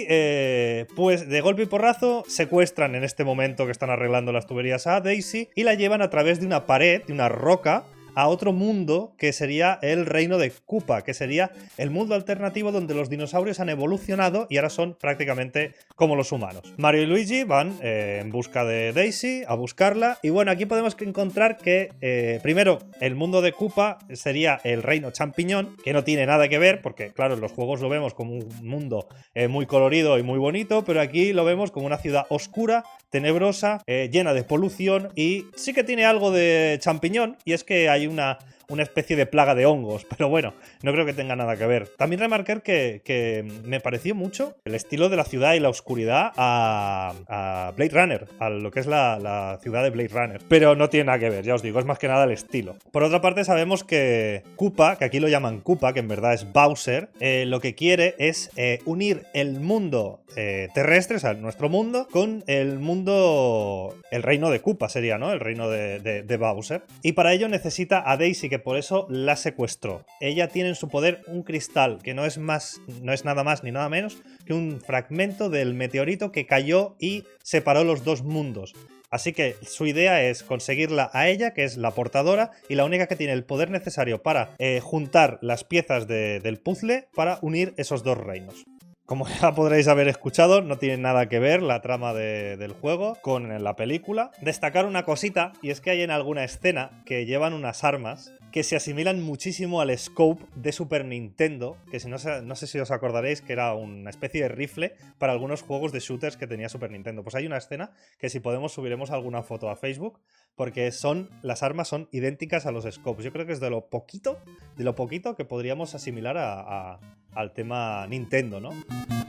pues de golpe y porrazo secuestran en este momento que están arreglando las tuberías a Daisy y la llevan a través de una pared, de una roca, a otro mundo que sería el reino de Koopa, que sería el mundo alternativo donde los dinosaurios han evolucionado y ahora son prácticamente como los humanos. Mario y Luigi van en busca de Daisy, a buscarla, y bueno, aquí podemos encontrar que primero el mundo de Koopa sería el reino champiñón, que no tiene nada que ver, porque claro, en los juegos lo vemos como un mundo muy colorido y muy bonito, pero aquí lo vemos como una ciudad oscura, tenebrosa, llena de polución, y sí que tiene algo de champiñón, y es que hay una especie de plaga de hongos, pero bueno, no creo que tenga nada que ver. También remarcar que me pareció mucho el estilo de la ciudad y la oscuridad a Blade Runner, a lo que es la ciudad de Blade Runner, pero no tiene nada que ver, ya os digo, es más que nada el estilo. Por otra parte, sabemos que Koopa, que aquí lo llaman Koopa, que en verdad es Bowser, lo que quiere es unir el mundo terrestre, o sea, nuestro mundo, con el mundo, el reino de Koopa sería, ¿no? El reino de Bowser. Y para ello necesita a Daisy, que por eso la secuestró. Ella tiene en su poder un cristal, que no es nada más ni nada menos que un fragmento del meteorito que cayó y separó los dos mundos. Así que su idea es conseguirla a ella, que es la portadora y la única que tiene el poder necesario para juntar las piezas del puzzle para unir esos dos reinos. Como ya podréis haber escuchado, no tiene nada que ver la trama del juego con la película. Destacar una cosita, y es que hay en alguna escena que llevan unas armas que se asimilan muchísimo al scope de Super Nintendo, que no sé si os acordaréis que era una especie de rifle para algunos juegos de shooters que tenía Super Nintendo. Pues hay una escena que si podemos subiremos alguna foto a Facebook, porque las armas son idénticas a los scopes. Yo creo que es de lo poquito que podríamos asimilar al tema Nintendo, ¿no?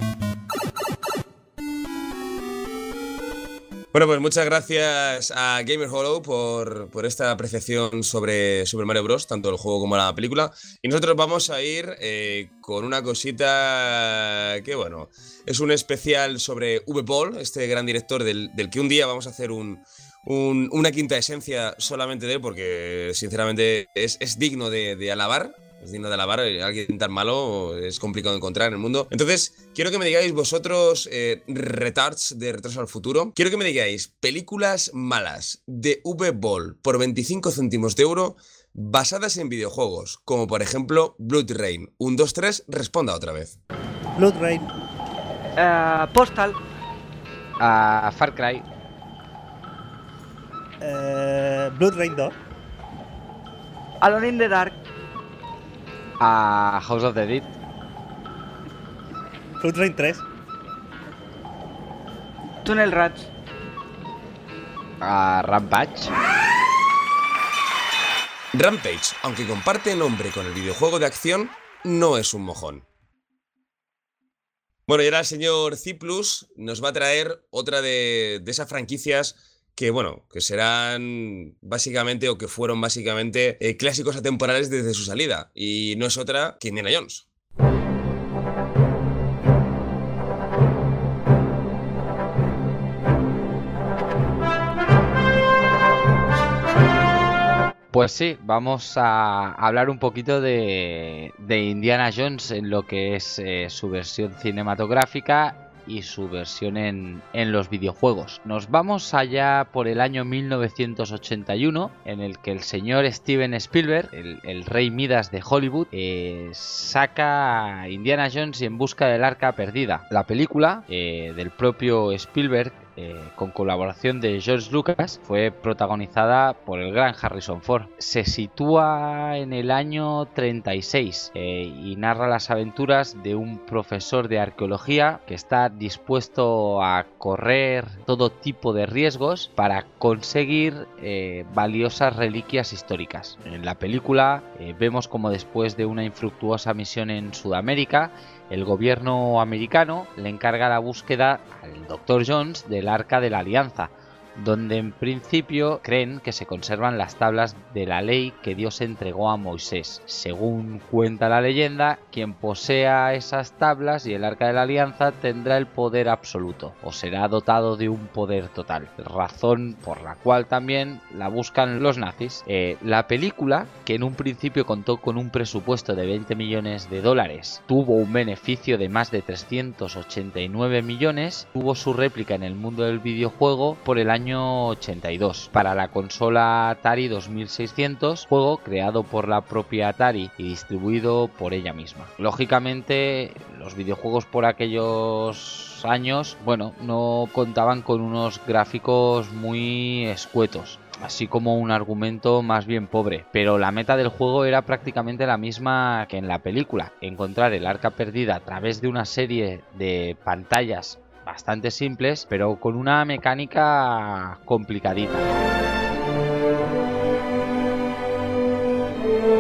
Bueno, pues muchas gracias a Gamer Hollow por esta apreciación sobre Super Mario Bros., tanto el juego como la película. Y nosotros vamos a ir con una cosita que, bueno, es un especial sobre Uwe Boll, este gran director del que un día vamos a hacer una quinta esencia solamente de él, porque sinceramente es digno de alabar. Es digno de alabar. Alguien tan malo es complicado de encontrar en el mundo. Entonces, quiero que me digáis vosotros, retards de Retraso al Futuro, quiero que me digáis películas malas de Uwe Boll por 25 céntimos de euro basadas en videojuegos, como por ejemplo Blood Rain. 1, 2, 3, responda otra vez. Blood Rain. Postal. Far Cry. Blood Rain 2. Alone in the Dark. House of the Dead. Blood Rain 3. Tunnel Rats. Rampage. Rampage, aunque comparte nombre con el videojuego de acción, no es un mojón. Bueno, y ahora el señor Ciplus nos va a traer otra de esas franquicias que, bueno, que serán básicamente, o que fueron básicamente, clásicos atemporales desde su salida. Y no es otra que Indiana Jones. Pues sí, vamos a hablar un poquito de Indiana Jones en lo que es su versión cinematográfica y su versión en los videojuegos. Nos vamos allá por el año 1981, en el que el señor Steven Spielberg, el rey Midas de Hollywood, saca a Indiana Jones y En busca del arca perdida. La película del propio Spielberg, con colaboración de George Lucas, fue protagonizada por el gran Harrison Ford. Se sitúa en el año 36 y narra las aventuras de un profesor de arqueología que está dispuesto a correr todo tipo de riesgos para conseguir valiosas reliquias históricas. En la película vemos como después de una infructuosa misión en Sudamérica, el gobierno americano le encarga la búsqueda al Dr. Jones del Arca de la Alianza, donde en principio creen que se conservan las tablas de la ley que Dios entregó a Moisés. Según cuenta la leyenda, quien posea esas tablas y el Arca de la Alianza tendrá el poder absoluto, o será dotado de un poder total, razón por la cual también la buscan los nazis. La película, que en un principio contó con un presupuesto de 20 millones de dólares, tuvo un beneficio de más de 389 millones, tuvo su réplica en el mundo del videojuego por el año 82 para la consola Atari 2600, juego creado por la propia Atari y distribuido por ella misma. Lógicamente, los videojuegos por aquellos años, bueno, no contaban con unos gráficos muy escuetos, así como un argumento más bien pobre, pero la meta del juego era prácticamente la misma que en la película: encontrar el arca perdida a través de una serie de pantallas bastante simples, pero con una mecánica complicadita.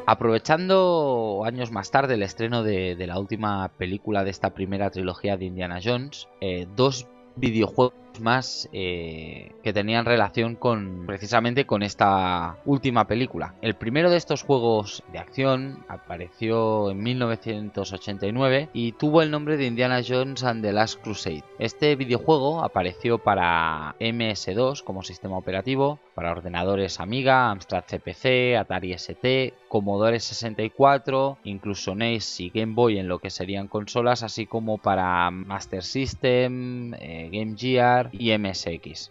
Aprovechando años más tarde el estreno de la última película de esta primera trilogía de Indiana Jones, dos videojuegos más que tenían relación precisamente con esta última película. El primero de estos juegos de acción apareció en 1989 y tuvo el nombre de Indiana Jones and the Last Crusade. Este videojuego apareció para MS2 como sistema operativo, para ordenadores Amiga, Amstrad CPC, Atari ST, Commodore 64, incluso NES y Game Boy en lo que serían consolas, así como para Master System, Game Gear y MSX.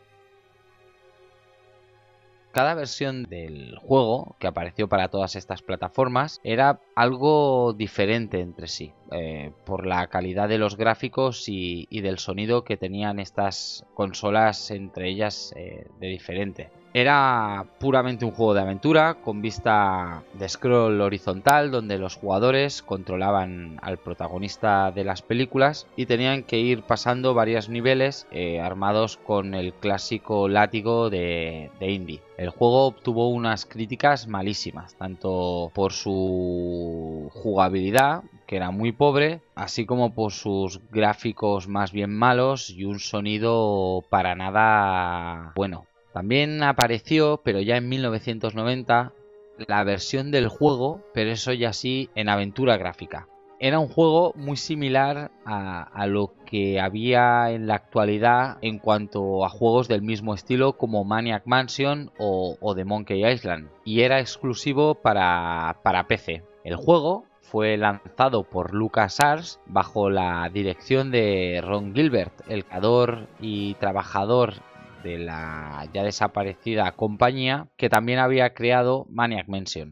Cada versión del juego que apareció para todas estas plataformas era algo diferente entre sí, por la calidad de los gráficos y del sonido que tenían estas consolas entre ellas de diferente. Era puramente un juego de aventura con vista de scroll horizontal donde los jugadores controlaban al protagonista de las películas y tenían que ir pasando varios niveles armados con el clásico látigo de Indy. El juego obtuvo unas críticas malísimas, tanto por su jugabilidad, que era muy pobre, así como por sus gráficos más bien malos y un sonido para nada bueno. También apareció, pero ya en 1990, la versión del juego, pero eso ya sí en aventura gráfica. Era un juego muy similar a lo que había en la actualidad en cuanto a juegos del mismo estilo como Maniac Mansion o The Monkey Island, y era exclusivo para PC. El juego fue lanzado por LucasArts bajo la dirección de Ron Gilbert, el creador y trabajador de la ya desaparecida compañía que también había creado Maniac Mansion.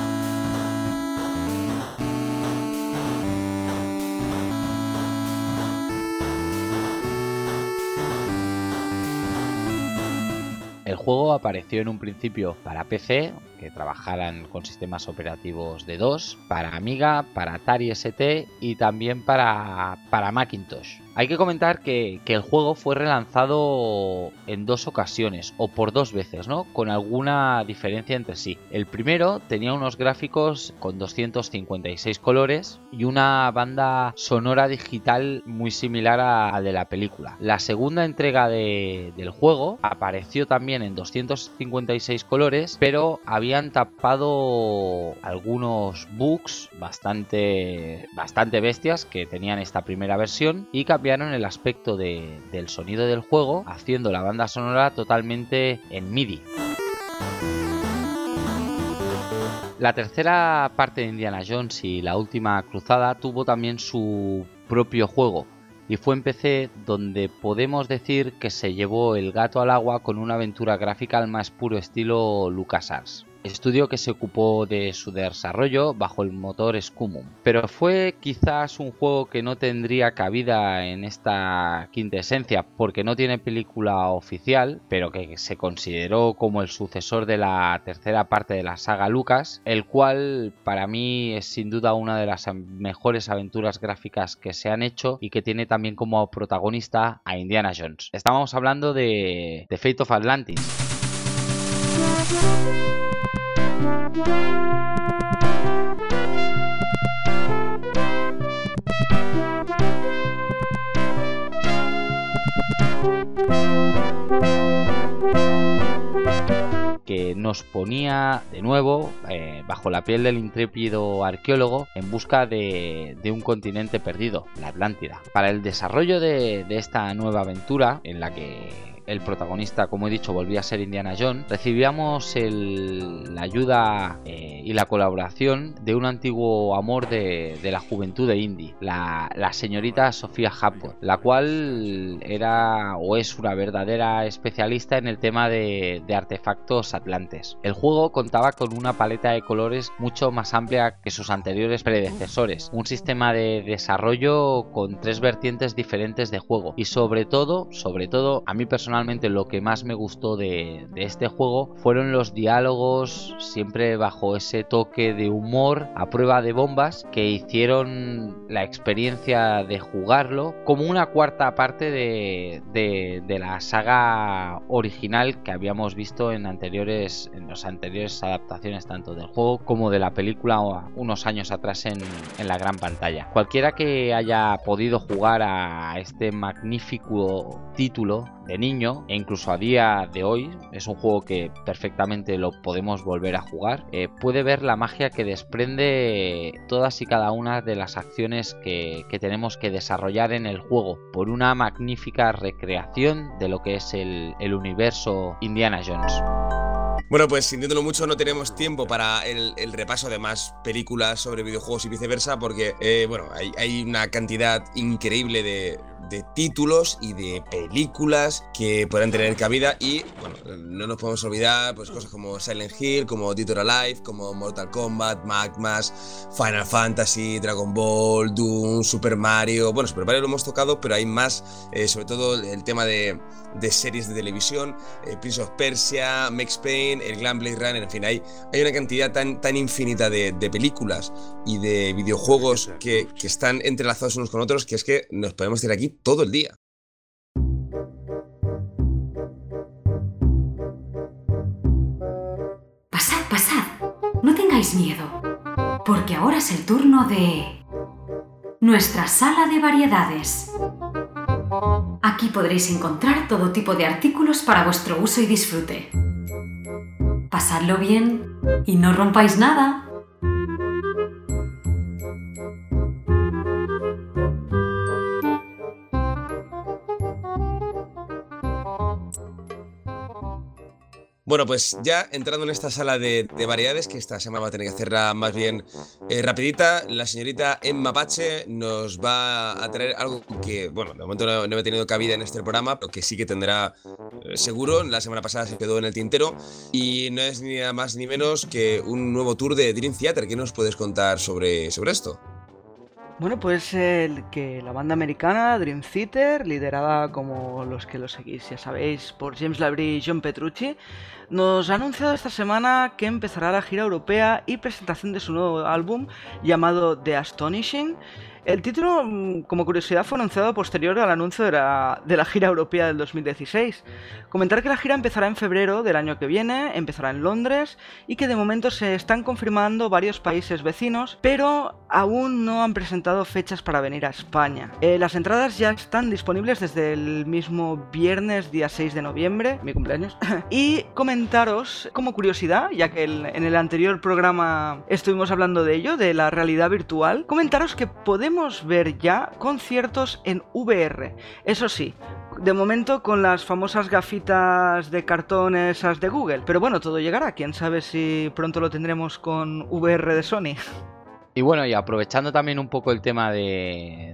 El juego apareció en un principio para PC, que trabajaran con sistemas operativos de DOS, para Amiga, para Atari ST y también para Macintosh. Hay que comentar que el juego fue relanzado en dos ocasiones, o por dos veces, ¿no? Con alguna diferencia entre sí. El primero tenía unos gráficos con 256 colores y una banda sonora digital muy similar a de la película. La segunda entrega del juego apareció también en 256 colores, pero habían tapado algunos bugs bastante bestias que tenían esta primera versión y cambiaron el aspecto del sonido del juego, haciendo la banda sonora totalmente en MIDI. La tercera parte de Indiana Jones y la última cruzada tuvo también su propio juego y fue en PC, donde podemos decir que se llevó el gato al agua con una aventura gráfica al más puro estilo LucasArts, estudio que se ocupó de su desarrollo bajo el motor Scumum. Pero fue quizás un juego que no tendría cabida en esta quinta esencia porque no tiene película oficial, pero que se consideró como el sucesor de la tercera parte de la saga Lucas, el cual para mí es sin duda una de las mejores aventuras gráficas que se han hecho y que tiene también como protagonista a Indiana Jones. Estamos hablando de Fate of Atlantis. Que nos ponía de nuevo bajo la piel del intrépido arqueólogo en busca de un continente perdido, la Atlántida. Para el desarrollo de esta nueva aventura, en la que el protagonista, como he dicho, volvía a ser Indiana Jones, recibíamos la ayuda y la colaboración de un antiguo amor de la juventud de Indy, la señorita Sophia Hapgood, la cual era o es una verdadera especialista en el tema de artefactos atlantes. El juego contaba con una paleta de colores mucho más amplia que sus anteriores predecesores, un sistema de desarrollo con 3 vertientes diferentes de juego y sobre todo, a mí personalmente lo que más me gustó de este juego fueron los diálogos, siempre bajo ese ese toque de humor a prueba de bombas que hicieron la experiencia de jugarlo como una cuarta parte de la saga original que habíamos visto en las anteriores adaptaciones tanto del juego como de la película unos años atrás en la gran pantalla. Cualquiera que haya podido jugar a este magnífico título de niño, e incluso a día de hoy, es un juego que perfectamente lo podemos volver a jugar, puede ver la magia que desprende todas y cada una de las acciones que tenemos que desarrollar en el juego por una magnífica recreación de lo que es el universo Indiana Jones. Bueno, pues sintiéndolo mucho, no tenemos tiempo para el repaso de más películas sobre videojuegos y viceversa, porque hay una cantidad increíble de títulos y de películas que puedan tener cabida, y bueno, no nos podemos olvidar pues cosas como Silent Hill, como Dead or Alive, como Mortal Kombat, Magmas, Final Fantasy, Dragon Ball, Doom, Super Mario. Bueno, Super Mario lo hemos tocado, pero hay más, sobre todo el tema de series de televisión, Prince of Persia, Max Payne, el Gran Blade Runner, en fin, hay una cantidad tan infinita de películas y de videojuegos que están entrelazados unos con otros, que es que nos podemos tirar aquí todo el día. Pasad, no tengáis miedo, porque ahora es el turno de nuestra sala de variedades. Aquí podréis encontrar todo tipo de artículos para vuestro uso y disfrute. Pasadlo bien y no rompáis nada. Bueno, pues ya entrando en esta sala de variedades, que esta semana va a tener que hacerla más bien rapidita, la señorita Emma Pache nos va a traer algo que, bueno, de momento no he tenido cabida en este programa, pero que sí que tendrá seguro. La semana pasada se quedó en el tintero, y no es ni nada más ni menos que un nuevo tour de Dream Theater. ¿Qué nos puedes contar sobre esto? Bueno, pues que la banda americana Dream Theater, liderada, como los que lo seguís ya sabéis, por James Labrie y John Petrucci, nos ha anunciado esta semana que empezará la gira europea y presentación de su nuevo álbum llamado The Astonishing. El título, como curiosidad, fue anunciado posterior al anuncio de la gira europea del 2016. Comentar que la gira empezará en febrero del año que viene, empezará en Londres, y que de momento se están confirmando varios países vecinos, pero aún no han presentado fechas para venir a España. Las entradas ya están disponibles desde el mismo viernes, día 6 de noviembre, mi cumpleaños. Y comentaros, como curiosidad, ya que en el anterior programa estuvimos hablando de ello, de la realidad virtual, comentaros que podemos ver ya conciertos en VR. Eso sí, de momento con las famosas gafitas de cartón esas de Google. Pero bueno, todo llegará. Quién sabe si pronto lo tendremos con VR de Sony. Y bueno, y aprovechando también un poco el tema de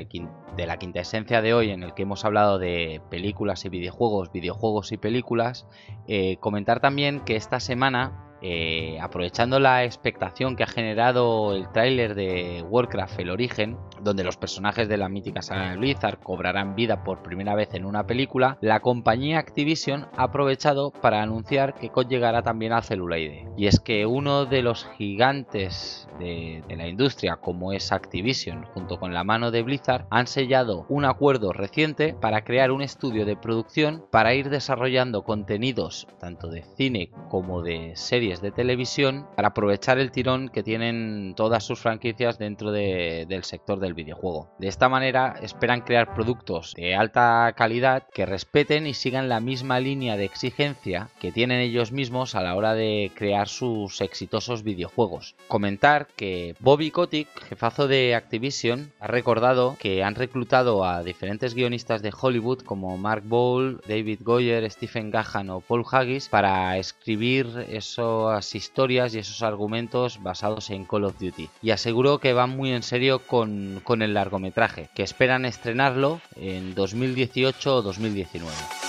la quinta esencia de hoy, en el que hemos hablado de películas y videojuegos y películas, comentar también que esta semana, aprovechando la expectación que ha generado el tráiler de Warcraft: El Origen, donde los personajes de la mítica saga de Blizzard cobrarán vida por primera vez en una película, la compañía Activision ha aprovechado para anunciar que COD llegará también al celuloide. Y es que uno de los gigantes de la industria, como es Activision, junto con la mano de Blizzard, han sellado un acuerdo reciente para crear un estudio de producción para ir desarrollando contenidos tanto de cine como de series de televisión, para aprovechar el tirón que tienen todas sus franquicias dentro del sector del videojuego. De esta manera esperan crear productos de alta calidad que respeten y sigan la misma línea de exigencia que tienen ellos mismos a la hora de crear sus exitosos videojuegos. Comentar que Bobby Kotick, jefazo de Activision, ha recordado que han reclutado a diferentes guionistas de Hollywood como Mark Bowl, David Goyer, Stephen Gahan o Paul Haggis para escribir esas historias y esos argumentos basados en Call of Duty, y aseguró que van muy en serio con el largometraje, que esperan estrenarlo en 2018 o 2019.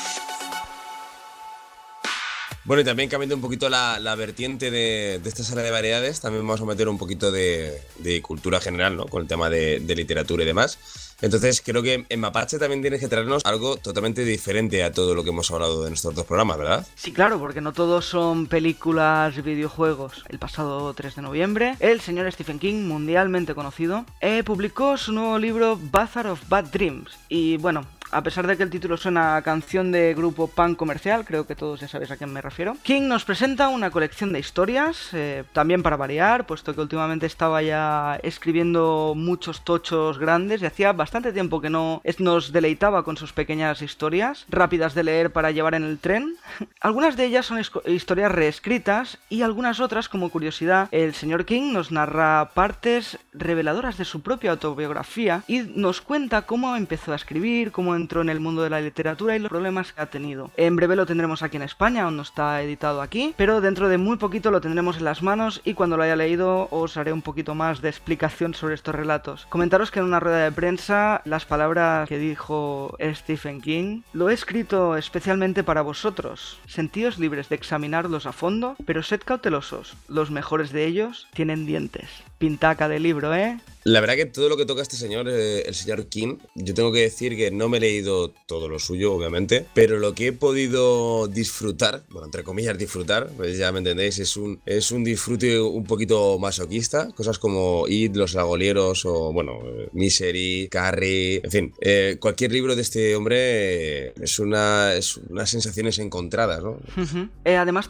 Bueno, y también cambiando un poquito la vertiente de esta sala de variedades, también vamos a meter un poquito de cultura general, ¿no? Con el tema de literatura y demás. Entonces creo que en Mapache también tienes que traernos algo totalmente diferente a todo lo que hemos hablado en estos dos programas, ¿verdad? Sí, claro, porque no todos son películas y videojuegos. El pasado 3 de noviembre, el señor Stephen King, mundialmente conocido, publicó su nuevo libro Bazaar of Bad Dreams. Y bueno, a pesar de que el título suena a canción de grupo punk comercial, creo que todos ya sabéis a quién me refiero, King nos presenta una colección de historias, también para variar, puesto que últimamente estaba ya escribiendo muchos tochos grandes y hacía bastante tiempo que no nos deleitaba con sus pequeñas historias, rápidas de leer para llevar en el tren. Algunas de ellas son historias reescritas y algunas otras, como curiosidad, el señor King nos narra partes reveladoras de su propia autobiografía y nos cuenta cómo empezó a escribir, cómo entró en el mundo de la literatura y los problemas que ha tenido. En breve lo tendremos aquí en España, aún no está editado aquí, pero dentro de muy poquito lo tendremos en las manos y cuando lo haya leído os haré un poquito más de explicación sobre estos relatos. Comentaros que en una rueda de prensa las palabras que dijo Stephen King: lo he escrito especialmente para vosotros. Sentíos libres de examinarlos a fondo, pero sed cautelosos. Los mejores de ellos tienen dientes. Pintaca de libro, ¿eh? La verdad que todo lo que toca este señor, el señor King, yo tengo que decir que no me he leído todo lo suyo, obviamente, pero lo que he podido disfrutar, bueno, entre comillas disfrutar, pues ya me entendéis, es un disfrute un poquito masoquista, cosas como It, Los Lagolieros o, bueno, Misery, Carrie, en fin, cualquier libro de este hombre es unas sensaciones encontradas, ¿no? Además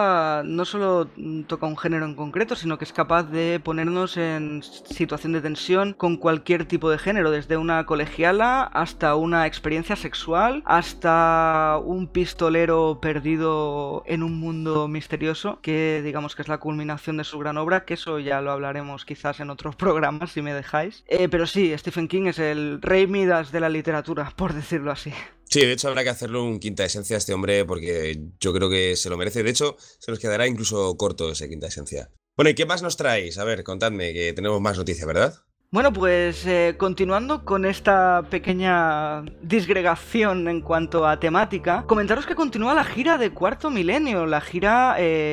no solo toca un género en concreto, sino que es capaz de ponernos en situación de tensión con cualquier tipo de género, desde una colegiala hasta una experiencia sexual, hasta un pistolero perdido en un mundo misterioso, que digamos que es la culminación de su gran obra, que eso ya lo hablaremos quizás en otros programas si me dejáis. Pero sí, Stephen King es el rey Midas de la literatura, por decirlo así. Sí, de hecho habrá que hacerle un quinta esencia a este hombre porque yo creo que se lo merece. De hecho, se nos quedará incluso corto ese quinta esencia. Bueno, ¿y qué más nos traéis? A ver, contadme, que tenemos más noticias, ¿verdad? Bueno, pues continuando con esta pequeña disgregación en cuanto a temática, comentaros que continúa la gira de Cuarto Milenio, la gira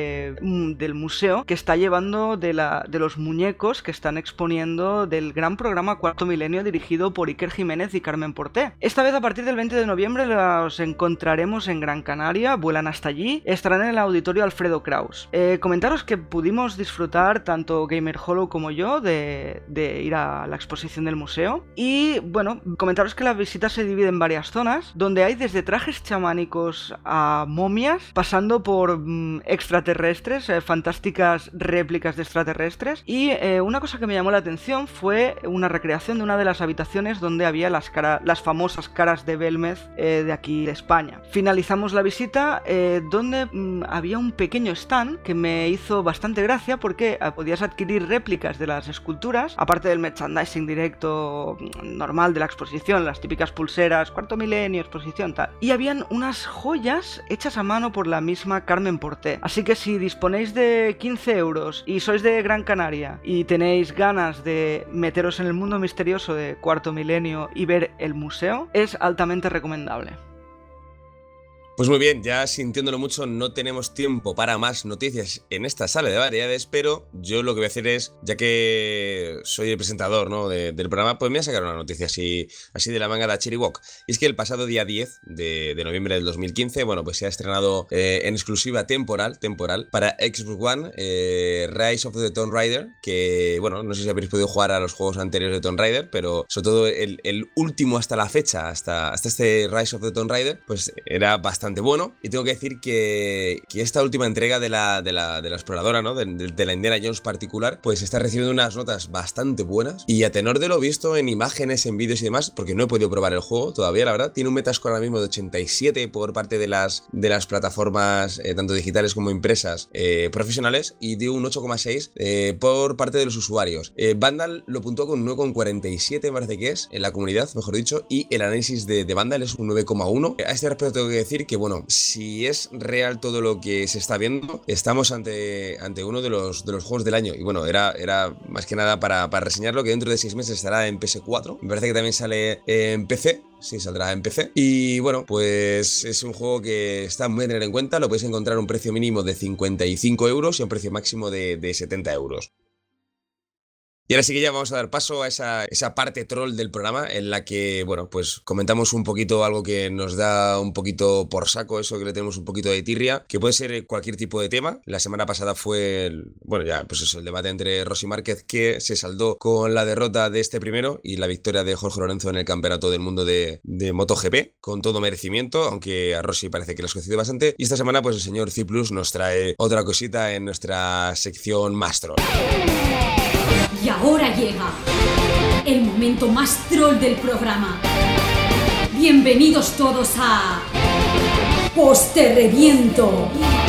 del museo que está llevando de los muñecos que están exponiendo del gran programa Cuarto Milenio dirigido por Iker Jiménez y Carmen Porté. Esta vez a partir del 20 de noviembre los encontraremos en Gran Canaria, vuelan hasta allí, estarán en el auditorio Alfredo Kraus. Comentaros que pudimos disfrutar tanto Gamer Hollow como yo de ir a la exposición del museo y bueno, comentaros que la visita se divide en varias zonas donde hay desde trajes chamánicos a momias, pasando por extraterrestres, fantásticas réplicas de extraterrestres y una cosa que me llamó la atención fue una recreación de una de las habitaciones donde había las famosas caras de Belmez de aquí de España. Finalizamos la visita donde había un pequeño stand que me hizo bastante gracia porque podías adquirir réplicas de las esculturas, aparte del merchandising directo normal de la exposición, las típicas pulseras, Cuarto Milenio, exposición, tal. Y habían unas joyas hechas a mano por la misma Carmen Porté. Así que si disponéis de 15 euros y sois de Gran Canaria y tenéis ganas de meteros en el mundo misterioso de Cuarto Milenio y ver el museo, es altamente recomendable. Pues muy bien, ya sintiéndolo mucho, no tenemos tiempo para más noticias en esta sala de variedades, pero yo lo que voy a hacer es, ya que soy el presentador, ¿no?, del programa, pues me voy a sacar una noticia así de la manga de Chiriwok. Y es que el pasado día 10 de noviembre del 2015, bueno, pues se ha estrenado en exclusiva temporal para Xbox One Rise of the Tomb Raider, que, bueno, no sé si habréis podido jugar a los juegos anteriores de Tomb Raider, pero sobre todo el último hasta la fecha, hasta este Rise of the Tomb Raider, pues era bastante bueno, y tengo que decir que esta última entrega de la exploradora, ¿no?, de la Indiana Jones particular, pues está recibiendo unas notas bastante buenas, y a tenor de lo visto en imágenes, en vídeos y demás, porque no he podido probar el juego todavía, la verdad, tiene un Metascore ahora mismo de 87 por parte de las plataformas tanto digitales como impresas profesionales, y dio un 8,6 por parte de los usuarios. Vandal lo puntuó con 9,47, me parece que es, en la comunidad, mejor dicho, y el análisis de Vandal es un 9,1. A este respecto tengo que decir que, bueno, si es real todo lo que se está viendo, estamos ante uno de los juegos del año. Y bueno, era más que nada para reseñarlo, que dentro de 6 meses estará en PS4. Me parece que también sale en PC. Sí, saldrá en PC. Y bueno, pues es un juego que está muy a tener en cuenta. Lo podéis encontrar a un precio mínimo de 55 euros y a un precio máximo de 70 euros. Y ahora sí que ya vamos a dar paso a esa parte troll del programa en la que, bueno, pues comentamos un poquito algo que nos da un poquito por saco, eso que le tenemos un poquito de tirria, que puede ser cualquier tipo de tema. La semana pasada fue, el debate entre Rossi y Márquez, que se saldó con la derrota de este primero y la victoria de Jorge Lorenzo en el Campeonato del Mundo de MotoGP, con todo merecimiento, aunque a Rossi parece que lo ha escogido bastante. Y esta semana, pues el señor Ciplus nos trae otra cosita en nuestra sección más troll. Y ahora llega el momento más troll del programa. Bienvenidos todos a Poste Reviento.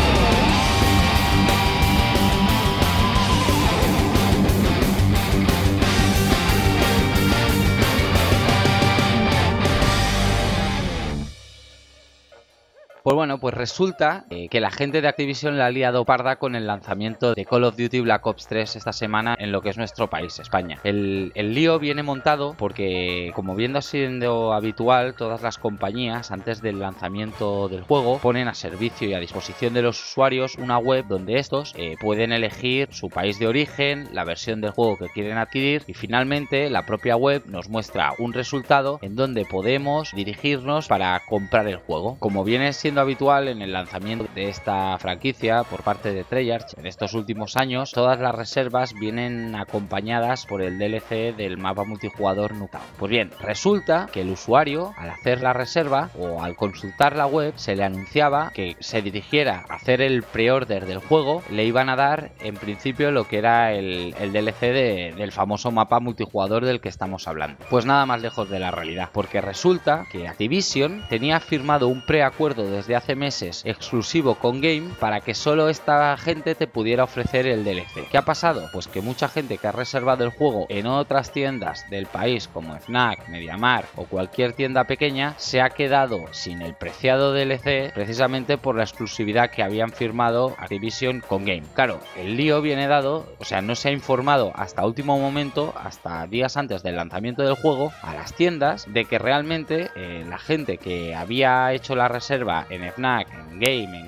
Pues bueno, pues resulta que la gente de Activision la ha liado parda con el lanzamiento de Call of Duty Black Ops 3 esta semana en lo que es nuestro país, España. El lío viene montado porque, como viendo siendo habitual, todas las compañías antes del lanzamiento del juego ponen a servicio y a disposición de los usuarios una web donde estos pueden elegir su país de origen, la versión del juego que quieren adquirir y finalmente la propia web nos muestra un resultado en donde podemos dirigirnos para comprar el juego. Como viene siendo habitual en el lanzamiento de esta franquicia por parte de Treyarch en estos últimos años, todas las reservas vienen acompañadas por el DLC del mapa multijugador Nuketown. Pues bien, resulta que el usuario, al hacer la reserva o al consultar la web, se le anunciaba que se dirigiera a hacer el pre-order del juego, le iban a dar en principio lo que era el DLC del famoso mapa multijugador del que estamos hablando. Pues nada más lejos de la realidad, porque resulta que Activision tenía firmado un preacuerdo desde hace meses exclusivo con Game para que solo esta gente te pudiera ofrecer el DLC. ¿Qué ha pasado? Pues que mucha gente que ha reservado el juego en otras tiendas del país como Fnac, MediaMarkt o cualquier tienda pequeña se ha quedado sin el preciado DLC precisamente por la exclusividad que habían firmado Activision con Game. Claro, el lío viene dado, o sea, no se ha informado hasta último momento, hasta días antes del lanzamiento del juego, a las tiendas de que realmente la gente que había hecho la reserva en Fnac, en Game,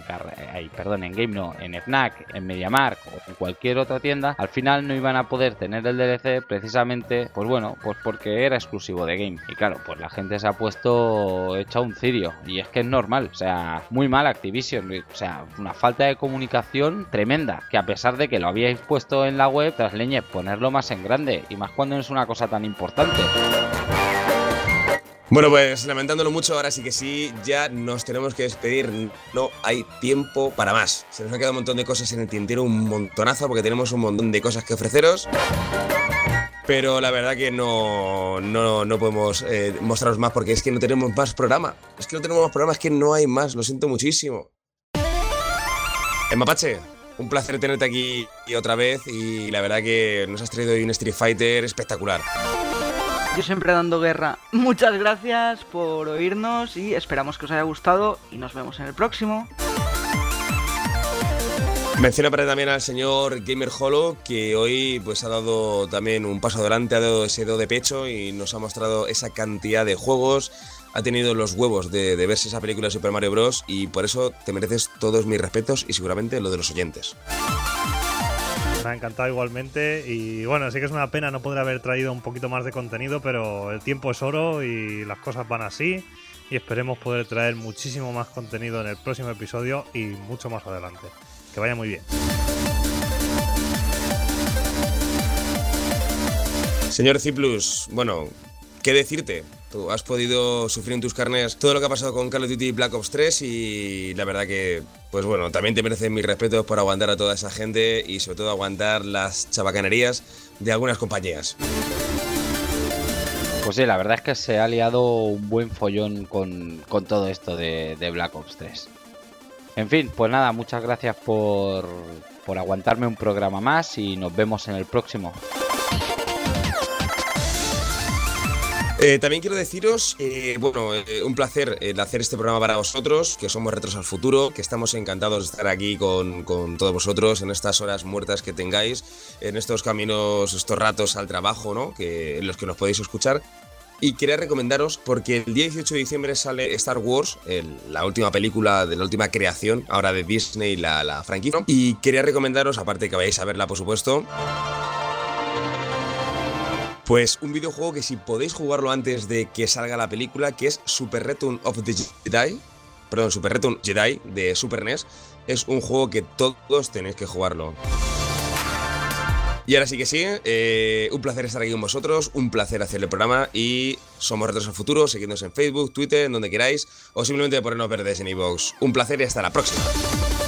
en Fnac, en MediaMarkt o en cualquier otra tienda, al final no iban a poder tener el DLC precisamente, pues bueno, pues porque era exclusivo de Game. Y claro, pues la gente se ha puesto hecha un cirio y es que es normal, o sea, muy mal Activision, o sea, una falta de comunicación tremenda, que a pesar de que lo habíais puesto en la web, tras leñe, ponerlo más en grande y más cuando es una cosa tan importante. Bueno, pues lamentándolo mucho, ahora sí que sí, ya nos tenemos que despedir, no hay tiempo para más. Se nos ha quedado un montón de cosas en el tintero, un montonazo, porque tenemos un montón de cosas que ofreceros. Pero la verdad que no podemos mostraros más porque es que no tenemos más programa. Es que no hay más, lo siento muchísimo. Mapache, un placer tenerte aquí otra vez y la verdad que nos has traído hoy un Street Fighter espectacular. Yo siempre dando guerra. Muchas gracias por oírnos y esperamos que os haya gustado y nos vemos en el próximo. Menciono para también al señor Gamer Hollow, que hoy pues ha dado también un paso adelante, ha dado ese do de pecho y nos ha mostrado esa cantidad de juegos. Ha tenido los huevos de verse esa película de Super Mario Bros. Y por eso te mereces todos mis respetos y seguramente lo de los oyentes. Me ha encantado igualmente y bueno, sí que es una pena no poder haber traído un poquito más de contenido, pero el tiempo es oro y las cosas van así y esperemos poder traer muchísimo más contenido en el próximo episodio y mucho más adelante. Que vaya muy bien. Señor Ciplus, bueno, ¿qué decirte? Tú has podido sufrir en tus carnes todo lo que ha pasado con Call of Duty Black Ops 3 y la verdad que, pues bueno, también te merecen mis respetos por aguantar a toda esa gente y sobre todo aguantar las chabacanerías de algunas compañías. Pues sí, la verdad es que se ha liado un buen follón con todo esto de Black Ops 3. En fin, pues nada, muchas gracias por aguantarme un programa más y nos vemos en el próximo. También quiero deciros, un placer el hacer este programa para vosotros, que somos Retros al Futuro, que estamos encantados de estar aquí con todos vosotros en estas horas muertas que tengáis, en estos caminos, estos ratos al trabajo, ¿no? En los que nos podéis escuchar. Y quería recomendaros, porque el día 18 de diciembre sale Star Wars, la última película de la última creación, ahora de Disney, la franquicia. Y quería recomendaros, aparte de que vayáis a verla, por supuesto, Pues un videojuego que si podéis jugarlo antes de que salga la película, que es Super Return of the Jedi, Super Return Jedi de Super NES, es un juego que todos tenéis que jugarlo. Y ahora sí que sí, un placer estar aquí con vosotros, un placer hacer el programa y somos Retraso al Futuro, seguidnos en Facebook, Twitter, en donde queráis, o simplemente por no perderse en iVoox. Un placer y hasta la próxima.